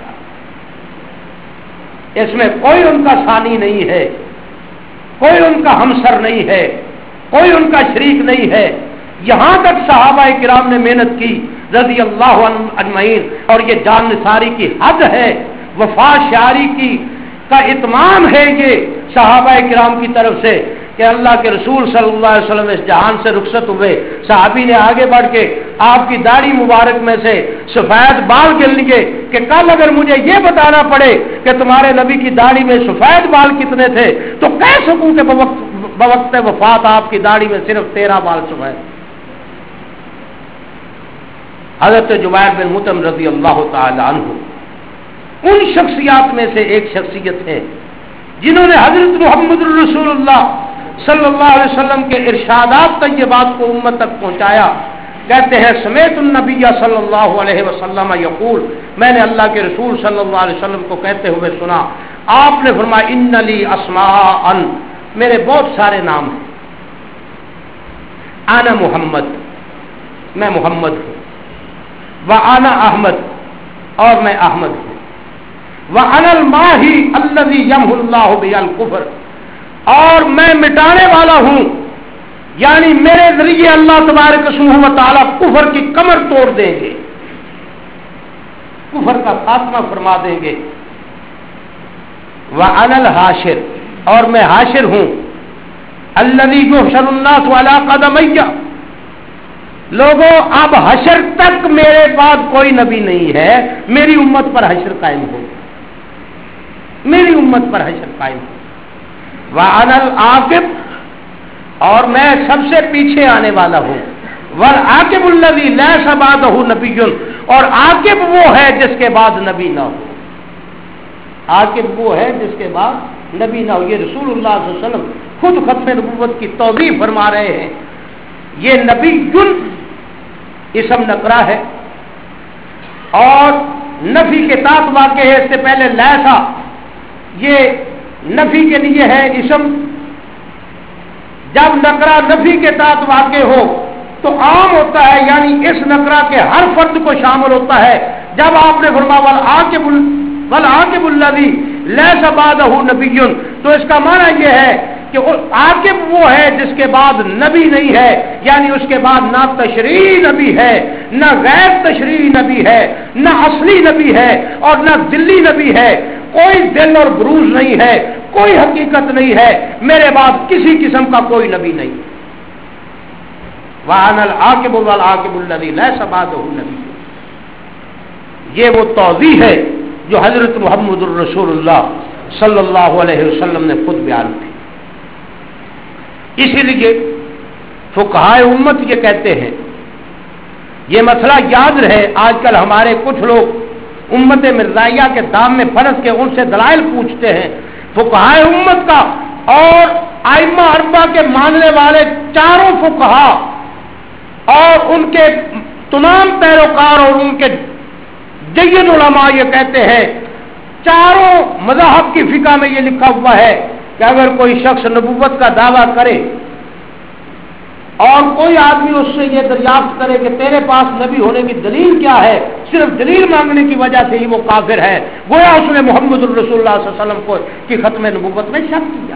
اس میں کوئی ان کا ثانی نہیں ہے، کوئی ان کا ہمسر نہیں ہے، کوئی ان کا شریک نہیں ہے. یہاں تک صحابہ کرام نے محنت کی رضی اللہ عنہ اجمعین، اور یہ جان نثاری کی حد ہے، وفا شعاری کی کا اتمام ہے یہ صحابہ کرام کی طرف سے کہ اللہ کے رسول صلی اللہ علیہ وسلم اس جہان سے رخصت ہوئے. صحابی نے آگے بڑھ کے آپ کی داڑھی مبارک میں سے سفید بال گن لیے کہ کل اگر مجھے یہ بتانا پڑے کہ تمہارے نبی کی داڑھی میں سفید بال کتنے تھے تو کہہ سکوں کہ بوقت وفات آپ کی داڑھی میں صرف تیرہ بال سفید. حضرت جبیر بن مطعم رضی اللہ تعالی عنہ ان شخصیات میں سے ایک شخصیت ہے جنہوں نے حضرت محمد الرسول اللہ صلی اللہ علیہ وسلم کے ارشادات طیبات کو امت تک پہنچایا. کہتے ہیں سمیت النبی صلی اللہ علیہ وسلم یقول، میں نے اللہ کے رسول صلی اللہ علیہ وسلم کو کہتے ہوئے سنا. آپ نے فرمایا ان لی اسماء، میرے بہت سارے نام ہیں. انا محمد، میں محمد ہوں. وانا احمد، اور میں احمد ہوں. وانا الماحی الذی یمحو اللہ بہ الکفر، اور میں مٹانے والا ہوں، یعنی میرے ذریعے اللہ تبارک و تعالی کفر کی کمر توڑ دیں گے، کفر کا خاتمہ فرما دیں گے. وانا الحاشر، اور میں حاشر ہوں. الذی یحشر الناس علی قدمی، لوگوں اب حشر تک میرے بعد کوئی نبی نہیں ہے، میری امت پر حشر قائم ہو، میری امت پر حشر قائم ہو. وَأَنَا الْعَاقِبُ، اور میں سب سے پیچھے آنے والا ہوں. وَالْعَاقِبُ الَّذِي لَيْسَ بَعْدَهُ نَبِيٌّ، اور عاقب وہ ہے جس کے بعد نبی نہ ہو. عاقب وہ ہے جس کے بعد نبی نہ ہو. یہ رسول اللہ صلی اللہ علیہ وسلم خود ختم نبوت کی توضیح فرما رہے ہیں. یہ نبی اسم نکرہ ہے اور نفی کے تحت واقع ہے. اس سے پہلے لیسا یہ نفی کے لیے ہے اسم. جب نکرہ نفی کے تحت واقع ہو تو عام ہوتا ہے، یعنی اس نکرہ کے ہر فرد کو شامل ہوتا ہے. جب آپ نے فرمایا والعاقب والعاقب الذی لیس بعدہ نبی، تو اس کا معنی یہ ہے کہ عاقب وہ ہے جس کے بعد نبی نہیں ہے، یعنی اس کے بعد نہ تشریعی نبی ہے، نہ غیر تشریعی نبی ہے، نہ اصلی نبی ہے، اور نہ دلی نبی ہے. کوئی دل اور بروز نہیں ہے، کوئی حقیقت نہیں ہے، میرے بعد کسی قسم کا کوئی نبی نہیں. وَأَنَا الْعَاقِبُ وَالْعَاقِبُ الَّذِي لَيْسَ بَعْدَهُ نَبِيٌّ. یہ وہ توضیح ہے جو حضرت محمد الرسول اللہ صلی اللہ علیہ وسلم نے خود بیان کی. اسی لیے فقہائے امت یہ کہتے ہیں، یہ مسئلہ یاد رہے. آج کل ہمارے کچھ لوگ امت مرزائیہ کے دام میں پھنس کے ان سے دلائل پوچھتے ہیں. فقہائے امت کا اور ائمہ اربعہ کے ماننے والے چاروں فقہا اور ان کے تمام پیروکار اور ان کے جید علماء یہ کہتے ہیں، چاروں مذاہب کی فقہ میں یہ لکھا ہوا ہے کہ اگر کوئی شخص نبوت کا دعویٰ کرے اور کوئی آدمی اس سے یہ دریافت کرے کہ تیرے پاس نبی ہونے کی دلیل کیا ہے، صرف دلیل مانگنے کی وجہ سے ہی وہ کافر ہے، گویا اس نے محمد الرسول اللہ صلی اللہ علیہ وسلم کو کی ختم نبوت میں شک کیا۔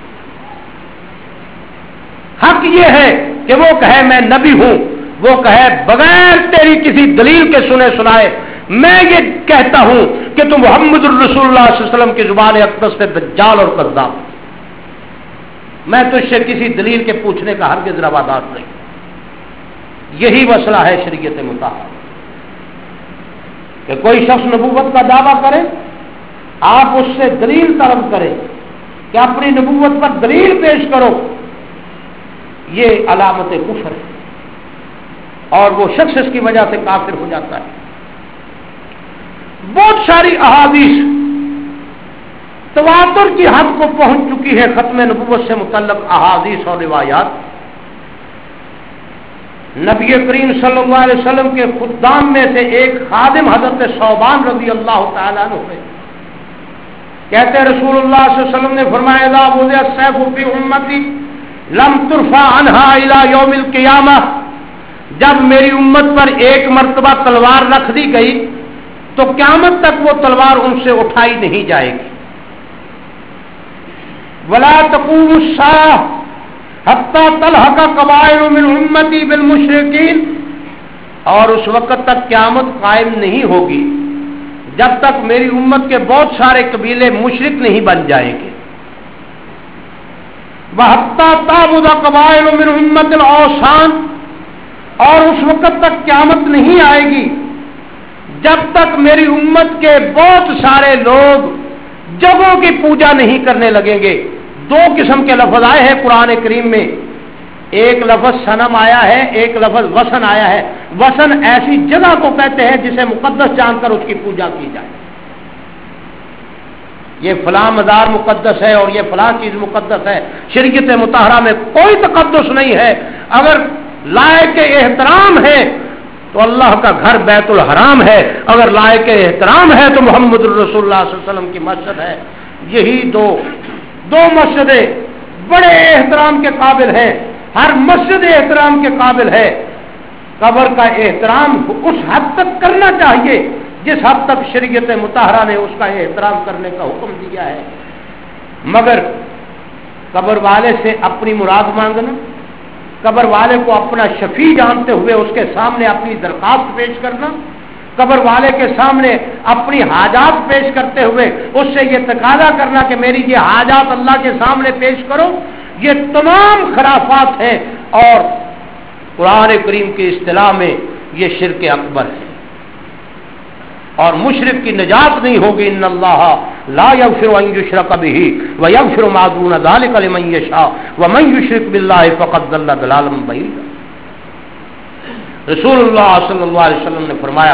حق یہ ہے کہ وہ کہے میں نبی ہوں، وہ کہے بغیر تیری کسی دلیل کے سنے سنائے میں یہ کہتا ہوں کہ تم محمد الرسول اللہ صلی اللہ علیہ وسلم کی زبان اقدس سے دجال اور کذاب، میں تجھ سے کسی دلیل کے پوچھنے کا ہرگز روادار نہیں۔ یہی مسئلہ ہے شریعت مطہرہ کہ کوئی شخص نبوت کا دعویٰ کرے، آپ اس سے دلیل طلب کریں کہ اپنی نبوت پر دلیل پیش کرو، یہ علامت کفر ہے اور وہ شخص اس کی وجہ سے کافر ہو جاتا ہے۔ بہت ساری احادیث تواتر کی حد کو پہنچ چکی ہے ختم نبوت سے متعلق احادیث اور روایات۔ نبی کریم صلی اللہ علیہ وسلم کے خدام میں سے ایک خادم حضرت ثوبان رضی اللہ تعالیٰ عنہ ہے، کہتے ہیں رسول اللہ صلی اللہ علیہ وسلم نے فرمایا اذا وضع السيف في امتی لم ترفع عنها الى یوم القیامہ، جب میری امت پر ایک مرتبہ تلوار رکھ دی گئی تو قیامت تک وہ تلوار ان سے اٹھائی نہیں جائے گی۔ ولا تقوم الساعة حتى تلحق قبائل من امتی بالمشرکین، اور اس وقت تک قیامت قائم نہیں ہوگی جب تک میری امت کے بہت سارے قبیلے مشرک نہیں بن جائیں گے۔ وحتى تعبد قبائل من امت الاوثان، اور اس وقت تک قیامت نہیں آئے گی جب تک میری امت کے بہت سارے لوگ جگہوں کی پوجا نہیں کرنے لگیں گے۔ دو قسم کے لفظ آئے ہیں قرآن کریم میں، ایک لفظ صنم آیا ہے، ایک لفظ وثن آیا ہے۔ وثن ایسی جگہ کو کہتے ہیں جسے مقدس جان کر اس کی پوجا کی جائے، یہ فلاں مزار مقدس ہے اور یہ فلاں چیز مقدس ہے۔ شریعت مطہرہ میں کوئی تقدس نہیں ہے۔ اگر لائق احترام ہے تو اللہ کا گھر بیت الحرام ہے، اگر لائق احترام ہے تو محمد الرسول اللہ صلی اللہ علیہ وسلم کی مسجد ہے۔ یہی دو دو مسجدیں بڑے احترام کے قابل ہیں، ہر مسجد احترام کے قابل ہے۔ قبر کا احترام اس حد تک کرنا چاہیے جس حد تک شریعت مطہرہ نے اس کا احترام کرنے کا حکم دیا ہے، مگر قبر والے سے اپنی مراد مانگنا، قبر والے کو اپنا شفیع جانتے ہوئے اس کے سامنے اپنی درخواست پیش کرنا، قبر والے کے سامنے اپنی حاجات پیش کرتے ہوئے اس سے یہ تقاضا کرنا کہ میری یہ حاجات اللہ کے سامنے پیش کرو، یہ تمام خرافات ہیں اور قرآن کریم کی اصطلاح میں یہ شرک اکبر ہے، اور مشرک کی نجات نہیں ہوگی۔ ان اللہ لا یغفر ان یشرک بہ ویغفر ما دون ذلک لمن یشاء ومن یشرک باللہ فقد ضل ضلالا بعیدا۔ رسول اللہ صلی اللہ علیہ وسلم نے فرمایا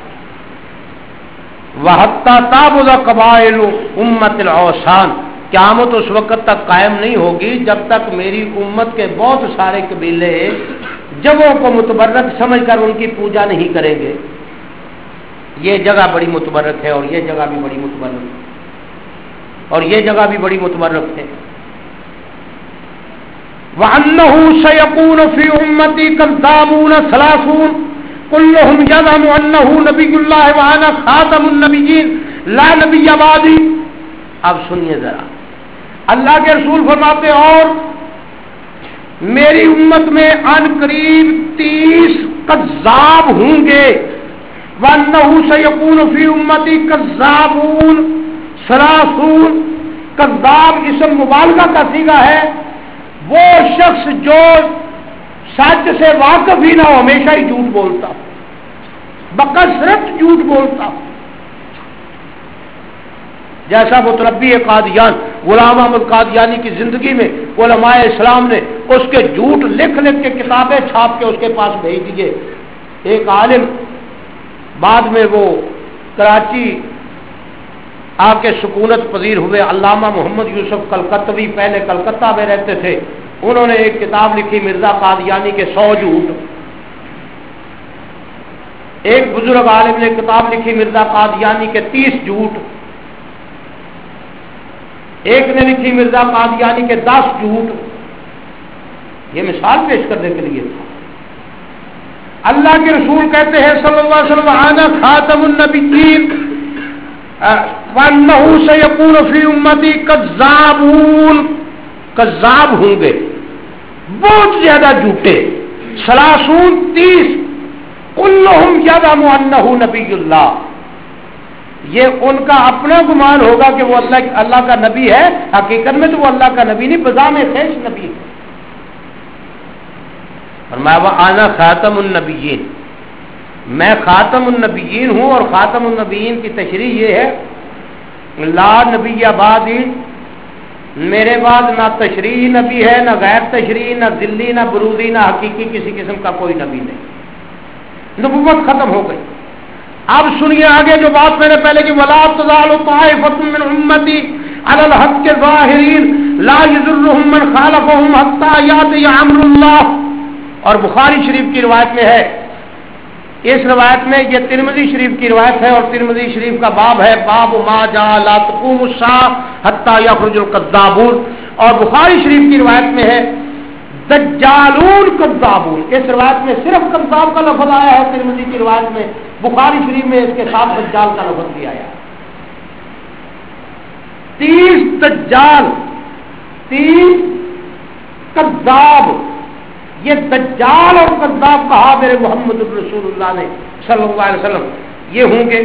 وَحَتَّى تَعْبُدَ قَبَائِلُ أُمَّةِ الْأَوْثَانِ، قیامت اس وقت تک قائم نہیں ہوگی جب تک میری امت کے بہت سارے قبیلے جگہوں کو متبرک سمجھ کر ان کی پوجا نہیں کریں گے۔ یہ جگہ بڑی متبرک ہے اور یہ جگہ بھی بڑی متبرک ہے اور یہ جگہ بھی بڑی متبرک ہے۔ وَأَنَّهُ سَيَكُونُ فِي أُمَّتِي كَذَّابُونَ ثَلَاثُونَ كُلُّهُمْ يَزْعُمُ أَنَّهُ نَبِيُّ اللَّهِ وَأَنَا خَاتَمُ النَّبِيِّينَ لَا نَبِيَّ بَعْدِي۔ اب سنیے ذرا، اللہ کے رسول فرماتے اور میری امت میں ان قریب تیس کذاب ہوں گے۔ وَأَنَّهُ سَيَكُونُ فِي أُمَّتِي كَذَّابُونَ ثَلَاثُونَ، کذاب اسم مبالغہ کا صیغہ ہے، وہ شخص جو سچ سے واقف ہی نہ ہو، ہمیشہ ہی جھوٹ بولتا، بکثرت جھوٹ بولتا، جیسا متربی قادیان غلام احمد قادیانی کی زندگی میں علماء اسلام نے اس کے جھوٹ لکھ لکھ کے کتابیں چھاپ کے اس کے پاس بھیج دیے۔ ایک عالم بعد میں وہ کراچی آ کے سکونت پذیر ہوئے، علامہ محمد یوسف کلکتوی، پہلے کلکتہ میں رہتے تھے، انہوں نے ایک کتاب لکھی مرزا قادیانی کے سو جھوٹ۔ ایک بزرگ عالم نے کتاب لکھی مرزا قادیانی کے تیس جھوٹ، ایک نے لکھی مرزا قادیانی کے دس جھوٹ۔ یہ مثال پیش کرنے کے لیے تھا. اللہ کے رسول کہتے ہیں صلی اللہ علیہ وسلم انا خاتم النبیین وانہ سیکون فی امتی کذابون، کذاب ہوں گے بہت زیادہ جھوٹے، سلاسون تیس، کلہم یزعم انہ نبی اللہ، یہ ان کا اپنا گمان ہوگا کہ وہ اللہ اللہ کا نبی ہے، حقیقت میں تو وہ اللہ کا نبی نہیں، بزام خیش نبی ہے. فرمایا وانا خاتم النبیین، میں خاتم النبیین ہوں، اور خاتم النبیین کی تشریح یہ ہے لا نبی بعدی، میرے بعد نہ تشریحی نبی ہے، نہ غیر تشریحی، نہ ذلی، نہ بروزی، نہ حقیقی، کسی قسم کا کوئی نبی نہیں، نبوت ختم ہو گئی. اب سنیے آگے جو بات میں نے پہلے کی، ولا تزال طائفۃ من امتی علی الحق ظاہرین لا یضرهم من خالفهم حتی یأتی امر اللہ. اور بخاری شریف کی روایت میں ہے، اس روایت میں یہ ترمذی شریف کی روایت ہے، اور ترمذی شریف کا باب ہے باب ما جاء لا تقوم الساعة حتى يخرج الكذابون، اور بخاری شریف کی روایت میں ہے دجالون کذابون. اس روایت میں صرف کذاب کا لفظ آیا ہے، ترمذی کی روایت میں، بخاری شریف میں اس کے ساتھ دجال کا لفظ بھی آیا. تیس دجال، تیس کذاب، یہ دجال اور کذاب کہا میرے محمد رسول اللہ نے صلی اللہ علیہ وسلم، یہ ہوں گے.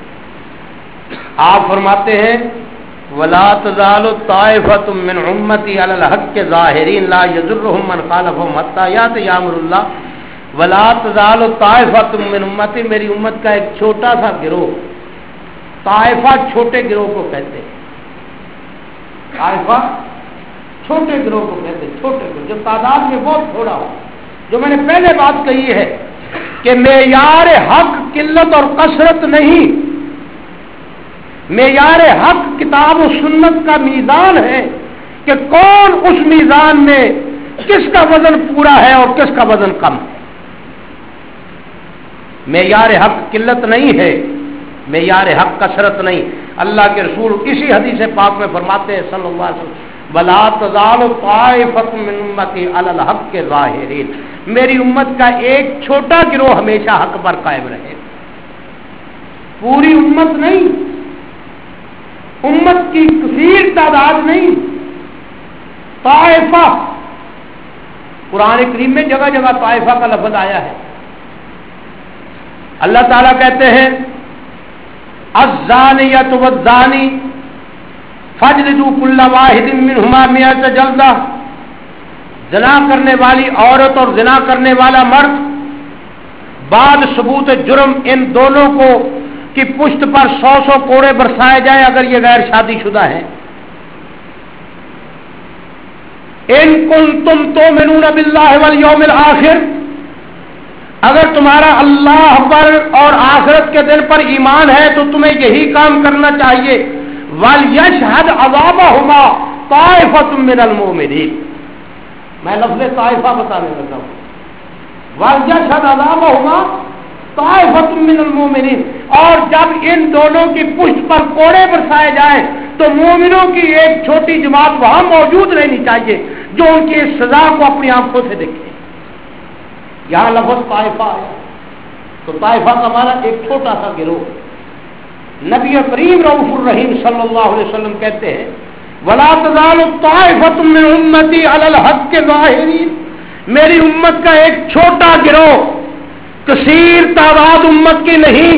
آپ فرماتے ہیں ولا تزال طائفۃ من امتی علی الحق ظاہرین لا یضرهم من خالفهم حتی یأتی امر اللہ. ولا تزال طائفۃ من امتی، میری امت کا ایک چھوٹا سا گروہ، طائفہ چھوٹے گروہ کو کہتے ہیں، طائفہ چھوٹے گروہ کو کہتے ہیں، چھوٹے گروہ جو تعداد میں بہت تھوڑا ہو. جو میں نے پہلے بات کہی ہے کہ معیار حق قلت اور کثرت نہیں، معیار حق کتاب و سنت کا میزان ہے کہ کون اس میزان میں کس کا وزن پورا ہے اور کس کا وزن کم ہے. معیار حق قلت نہیں ہے، معیار حق کثرت نہیں. اللہ کے رسول اسی حدیث پاک میں فرماتے ہیں صلی اللہ علیہ وسلم ولا تزال طائفۃ من امتی علی الحق ظاہرین، میری امت کا ایک چھوٹا گروہ ہمیشہ حق پر قائم رہے، پوری امت نہیں، امت کی کثیر تعداد نہیں، طائفہ. قرآن کریم میں جگہ جگہ طائفہ کا لفظ آیا ہے. اللہ تعالیٰ کہتے ہیں الزانیۃ والزانی فاجلدوا کل واحد منہما مئۃ جلدہ، زنا کرنے والی عورت اور زنا کرنے والا مرد بعد ثبوت جرم ان دونوں کو کی پشت پر سو سو کوڑے برسائے جائیں اگر یہ غیر شادی شدہ ہیں. ان کنتم تؤمنون باللہ والیوم الآخر، اگر تمہارا اللہ پر اور آخرت کے دن پر ایمان ہے تو تمہیں یہی کام کرنا چاہیے. وَلْيَشْهَدْ عَذَابَهُمَا طَائِفَةٌ مِّنَ الْمُؤْمِنِينَ، میں لفظ طائفہ بتانے لگا ہوں. وَلْيَشْهَدْ عَذَابَهُمَا طَائِفَةٌ مِّنَ الْمُؤْمِنِينَ، اور جب ان دونوں کی پشت پر کوڑے برسائے جائیں تو مومنوں کی ایک چھوٹی جماعت وہاں موجود رہنی چاہیے جو ان کی اس سزا کو اپنی آنکھوں سے دیکھے. یہاں لفظ طائفہ ہے تو طائفہ کا معنی ایک چھوٹا سا گروہ. نبی کریم رؤوف الرحیم صلی اللہ علیہ وسلم کہتے ہیں ولا تزال طائفۃ من امتی علی الحق ظاہرین، میری امت کا ایک چھوٹا گروہ، کثیر تعداد امت کی نہیں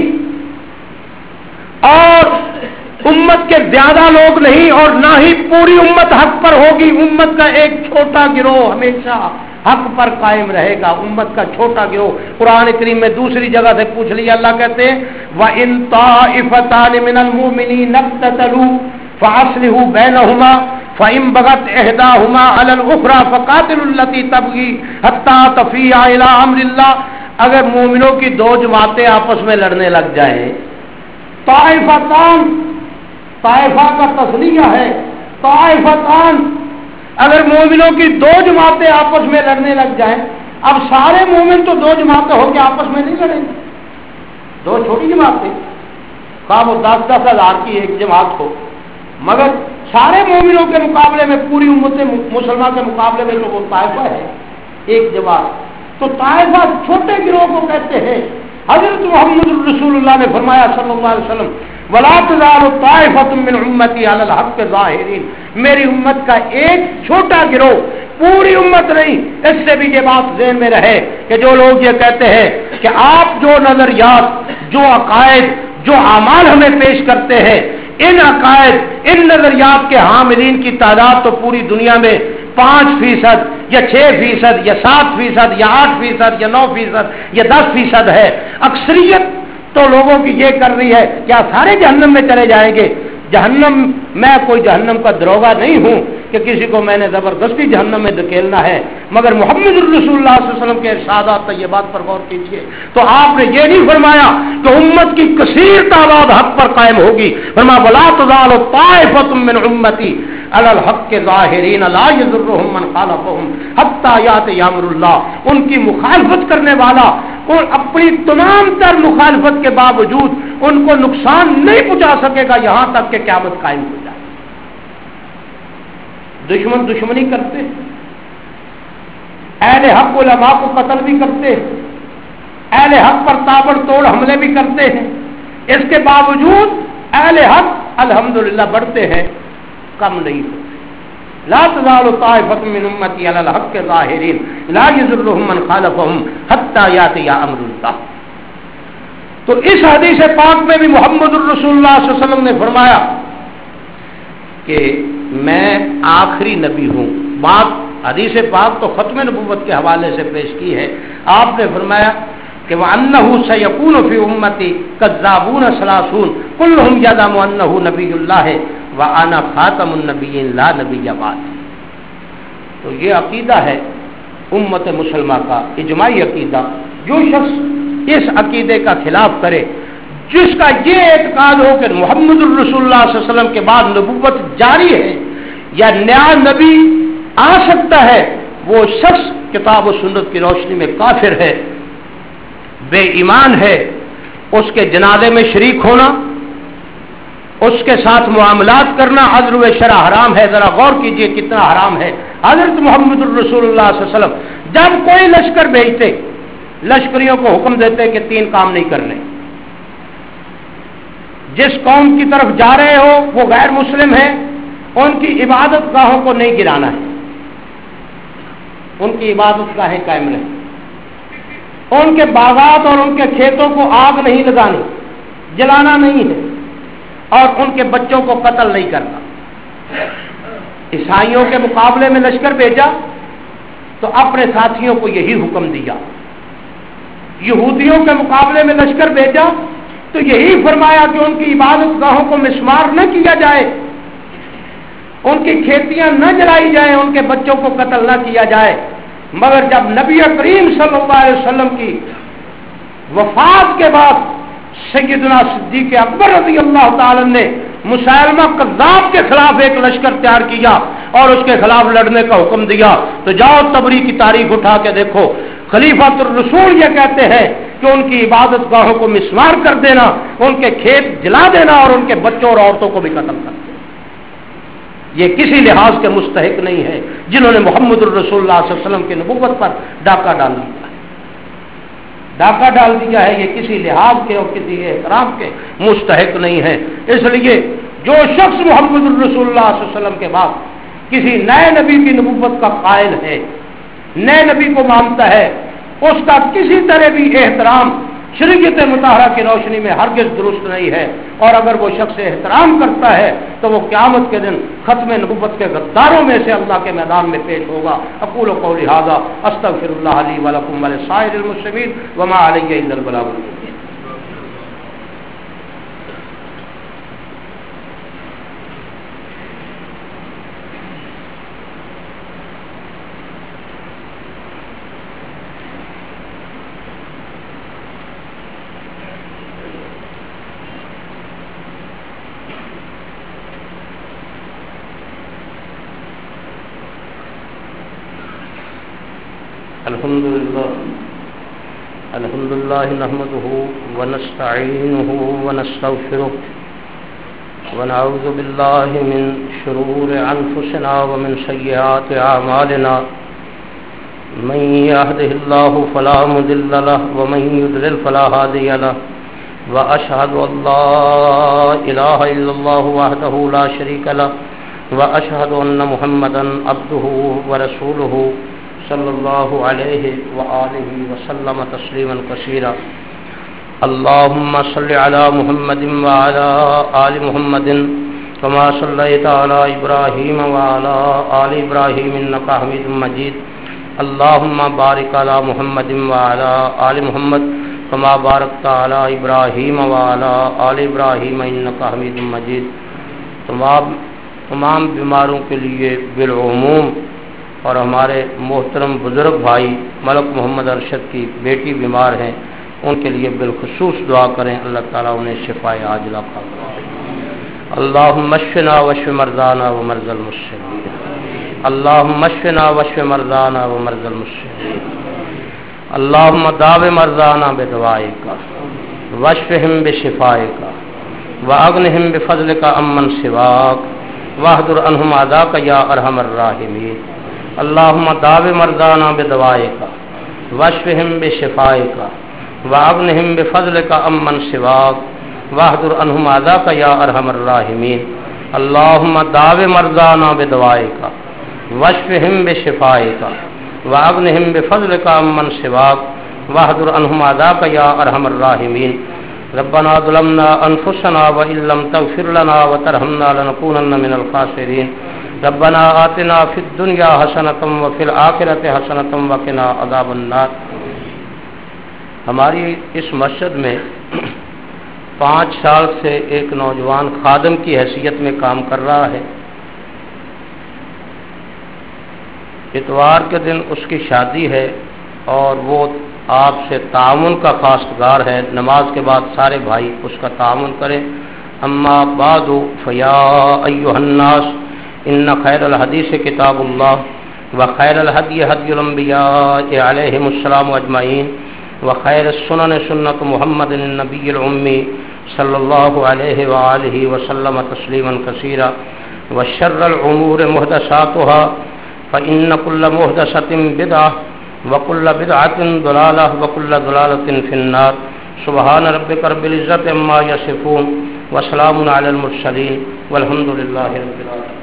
اور امت کے زیادہ لوگ نہیں اور نہ ہی پوری امت حق پر ہوگی. امت کا ایک چھوٹا گروہ ہمیشہ حق پر قائم رہے گا، امت کا چھوٹا گروہ. قرآن کریم میں دوسری جگہ سے پوچھ لیا، اللہ کہتے ہیں وَإِن طَائِفَتَانِ مِنَ الْمُؤْمِنِينَ اقْتَتَلُوا فَأَصْلِحُوا بَيْنَهُمَا فَإِن بَغَتْ إِحْدَاهُمَا عَلَى الْأُخْرَى فَقَاتِلُوا الَّتِي تَبْغِي حَتَّى تَفِيءَ إِلَى أَمْرِ اللَّهِ. اگر مومنوں کی دو جماعتیں آپس میں لڑنے لگ جائیں، طائفتان، طائفہ کا تسلیہ ہے، طائفتان، اگر مومنوں کی دو جماعتیں آپس میں لڑنے لگ جائیں، اب سارے مومن تو دو جماعتیں ہو کے آپس میں نہیں لڑیں گے، دو چھوٹی جماعتیں، کہا وہ دس دس ہزار کی ایک جماعت ہو، مگر سارے مومنوں کے مقابلے میں، پوری امت مسلمان کے مقابلے میں تو وہ طائفہ ہے، ایک جواب. تو طائفہ چھوٹے گروہ کو کہتے ہیں. حضرت محمد رسول اللہ نے فرمایا صلی اللہ علیہ وسلم ولا تزال طائفة من امتی علی الحق ظاہرین، میری امت کا ایک چھوٹا گروہ، پوری امت نہیں. اس سے بھی یہ بات ذہن میں رہے کہ جو لوگ یہ کہتے ہیں کہ آپ جو نظریات، جو عقائد، جو اعمال ہمیں پیش کرتے ہیں، ان عقائد، ان نظریات کے حاملین کی تعداد تو پوری دنیا میں پانچ فیصد یا چھ فیصد یا سات فیصد یا آٹھ فیصد یا نو فیصد یا دس فیصد ہے. اکثریت تو لوگوں کی یہ کر رہی ہے کیا سارے جہنم میں چلے جائیں گے؟ جہنم، میں کوئی جہنم کا دروغہ نہیں ہوں کہ کسی کو میں نے زبردستی جہنم میں دھکیلنا ہے، مگر محمد رسول اللہ صلی اللہ علیہ وسلم کے ارشادات طیبات پر غور کیجیے تو آپ نے یہ نہیں فرمایا کہ امت کی کثیر تعداد حق پر قائم ہوگی. فرمایا ولا تزال طائفة من امتی علی الحق ظاہرین لا یضرهم من خالفهم حتی یأتی امر اللہ. ان کی مخالفت کرنے والا اور اپنی تمام تر مخالفت کے باوجود ان کو نقصان نہیں پہنچا سکے گا یہاں تک کہ قیامت قائم ہو جائے. دشمن دشمنی کرتے ہیں، اہل حق علماء کو قتل بھی کرتے ہیں، اہل حق پر تابڑ توڑ حملے بھی کرتے ہیں. اس کے باوجود اہل حق الحمدللہ بڑھتے ہیں، کم نہیں ہوتے. لا تزال طائفة من امتی علی الحق ظاہرین لا یضرهم من خالفهم حتی یأتی امر اللہ. تو اس حدیث پاک میں بھی محمد الرسول اللہ صلی اللہ علیہ وسلم نے فرمایا کہ میں آخری نبی ہوں. بات حدیث پاک تو ختم نبوت کے حوالے سے پیش کی ہے. آپ نے فرمایا کہ وَأَنَّهُ سَيَكُونُ فِي أُمَّتِي كَذَّابُونَ ثَلَاثُونَ كُلُّهُمْ يَزْعُمُ أَنَّهُ نَبِيُّ اللَّهِ وَأَنَا خَاتَمُ النَّبِيِّينَ لَا نَبِيَّ بَعْدِي. تو یہ عقیدہ ہے امت مسلمہ کا اجماعی عقیدہ. جو شخص اس عقیدے کا خلاف کرے، جس کا یہ اعتقاد ہو کہ محمد الرسول اللہ صلی اللہ علیہ وسلم کے بعد نبوت جاری ہے یا نیا نبی آ سکتا ہے، وہ شخص کتاب و سنت کی روشنی میں کافر ہے، بے ایمان ہے. اس کے جنازے میں شریک ہونا، اس کے ساتھ معاملات کرنا عذر و شرع حرام ہے. ذرا غور کیجئے کتنا حرام ہے. حضرت محمد الرسول اللہ صلی اللہ علیہ وسلم جب کوئی لشکر بھیجتے، لشکریوں کو حکم دیتے کہ تین کام نہیں کرنے. جس قوم کی طرف جا رہے ہو وہ غیر مسلم ہے، ان کی عبادت گاہوں کو نہیں گرانا ہے، ان کی عبادت گاہیں قائم رہیں. ان کے باغات اور ان کے کھیتوں کو آگ نہیں لگانی، جلانا نہیں ہے، اور ان کے بچوں کو قتل نہیں کرنا. عیسائیوں کے مقابلے میں لشکر بھیجا تو اپنے ساتھیوں کو یہی حکم دیا. یہودیوں کے مقابلے میں لشکر بھیجا تو یہی فرمایا کہ ان کی عبادت گاہوں کو مسمار نہ کیا جائے، ان کی کھیتیاں نہ جلائی جائیں، ان کے بچوں کو قتل نہ کیا جائے. مگر جب نبی کریم صلی اللہ علیہ وسلم کی وفات کے بعد سیدنا صدیق اکبر رضی اللہ تعالی نے مسلمہ کذاب کے خلاف ایک لشکر تیار کیا اور اس کے خلاف لڑنے کا حکم دیا، تو جاؤ تبری کی تاریخ اٹھا کے دیکھو، خلیفۃ الرسول یہ کہتے ہیں کہ ان کی عبادت گاہوں کو مسمار کر دینا، ان کے کھیت جلا دینا اور ان کے بچوں اور عورتوں کو بھی قتل کر دینا. یہ کسی لحاظ کے مستحق نہیں ہے جنہوں نے محمد الرسول اللہ صلی اللہ علیہ وسلم کی نبوت پر ڈاکہ ڈال دیا ہے. ڈاکہ ڈال دیا ہے، یہ کسی لحاظ کے اور کسی احترام کے مستحق نہیں ہے. اس لیے جو شخص محمد الرسول اللہ صلی اللہ علیہ وسلم کے بعد کسی نئے نبی کی نبوت کا قائل ہے، نئے نبی کو مانتا ہے، اس کا کسی طرح بھی احترام شریعت مطہرہ کی روشنی میں ہرگز درست نہیں ہے. اور اگر وہ شخص احترام کرتا ہے تو وہ قیامت کے دن ختم نبوت کے غداروں میں سے اللہ کے میدان میں پیش ہوگا. اقول قولی ھذا استغفر اللہ لی ولکم ولسائر المسلمین وما علی الا البلاغ المبین. الحمد لله الحمد لله نحمده ونستعينه ونستغفره ونعوذ بالله من شرور أنفسنا ومن سيئات أعمالنا من يهده الله فلا مضل له ومن يضلل فلا هادي له وأشهد أن لا إله إلا الله وحده لا شريك له وأشهد أن محمدا عبده ورسوله صلى الله عليه وآله وسلم تسليما كثيرا اللهم صل على محمد وعلى آل محمد كما صليت على إبراهيم وعلى آل إبراهيم إنك حميد مجيد اللهم بارك على محمد وعلى آل محمد كما باركت على إبراهيم وعلى آل إبراهيم إنك حميد مجيد تمام تمام بیماروں کے لیے بالعموم اور ہمارے محترم بزرگ بھائی ملک محمد ارشد کی بیٹی بیمار ہیں، ان کے لیے بالخصوص دعا کریں، اللہ تعالیٰ انہیں شفاء عاجلہ عطا فرمائے۔ اللہم اشفنا واشف مرضانا ومرضى المسلمین، اللہم اشفنا واشف مرضانا ومرضى المسلمین، اللہم داو مرضانا بدوائک واشفہم بشفائک واغنہم بفضلک عمن سواک واحضر عنہم عذاک یا ارحم الراحمین، اللہم داو مرضانا بدوائک واشفہم بشفائک واغنہم بفضلک عمن سواک واحضر عنہم عذاک یا ارحم الراحمین، اللہم داو مرضانا بدوائک واشفہم بشفائک واغنہم بفضلک عمن سواک واحضر عنہم عذاک یا ارحم الراحمین، ربنا ظلمنا انفسنا وان لم تغفر لنا وترحمنا لنكونن من الخاسرین، ربنا آتنا فی الدنیا حسنۃ وفی الآخرۃ حسنۃ وقنا عذاب النار۔ ہماری اس مسجد میں پانچ سال سے ایک نوجوان خادم کی حیثیت میں کام کر رہا ہے۔ اتوار کے دن اس کی شادی ہے اور وہ آپ سے تعاون کا خواستگار ہے، نماز کے بعد سارے بھائی اس کا تعاون کریں۔ اما بعد فیا ایھا الناس ان خیر الحدیث کتاب اللہ وخیر الہدی ہدی الانبیاء علیہم السلام اجمعین وخیر السنن سنت محمد النبی الأمی صلی اللہ علیہ وآلہ وسلم تسلیما کثیرا وشر الامور محدثاتها فإن كل محدثة بدعة وكل بدعة ضلالة وكل ضلالة في النار سبحان ربك رب العزة عما يصفون وسلام على المرسلين والحمد لله رب العالمين۔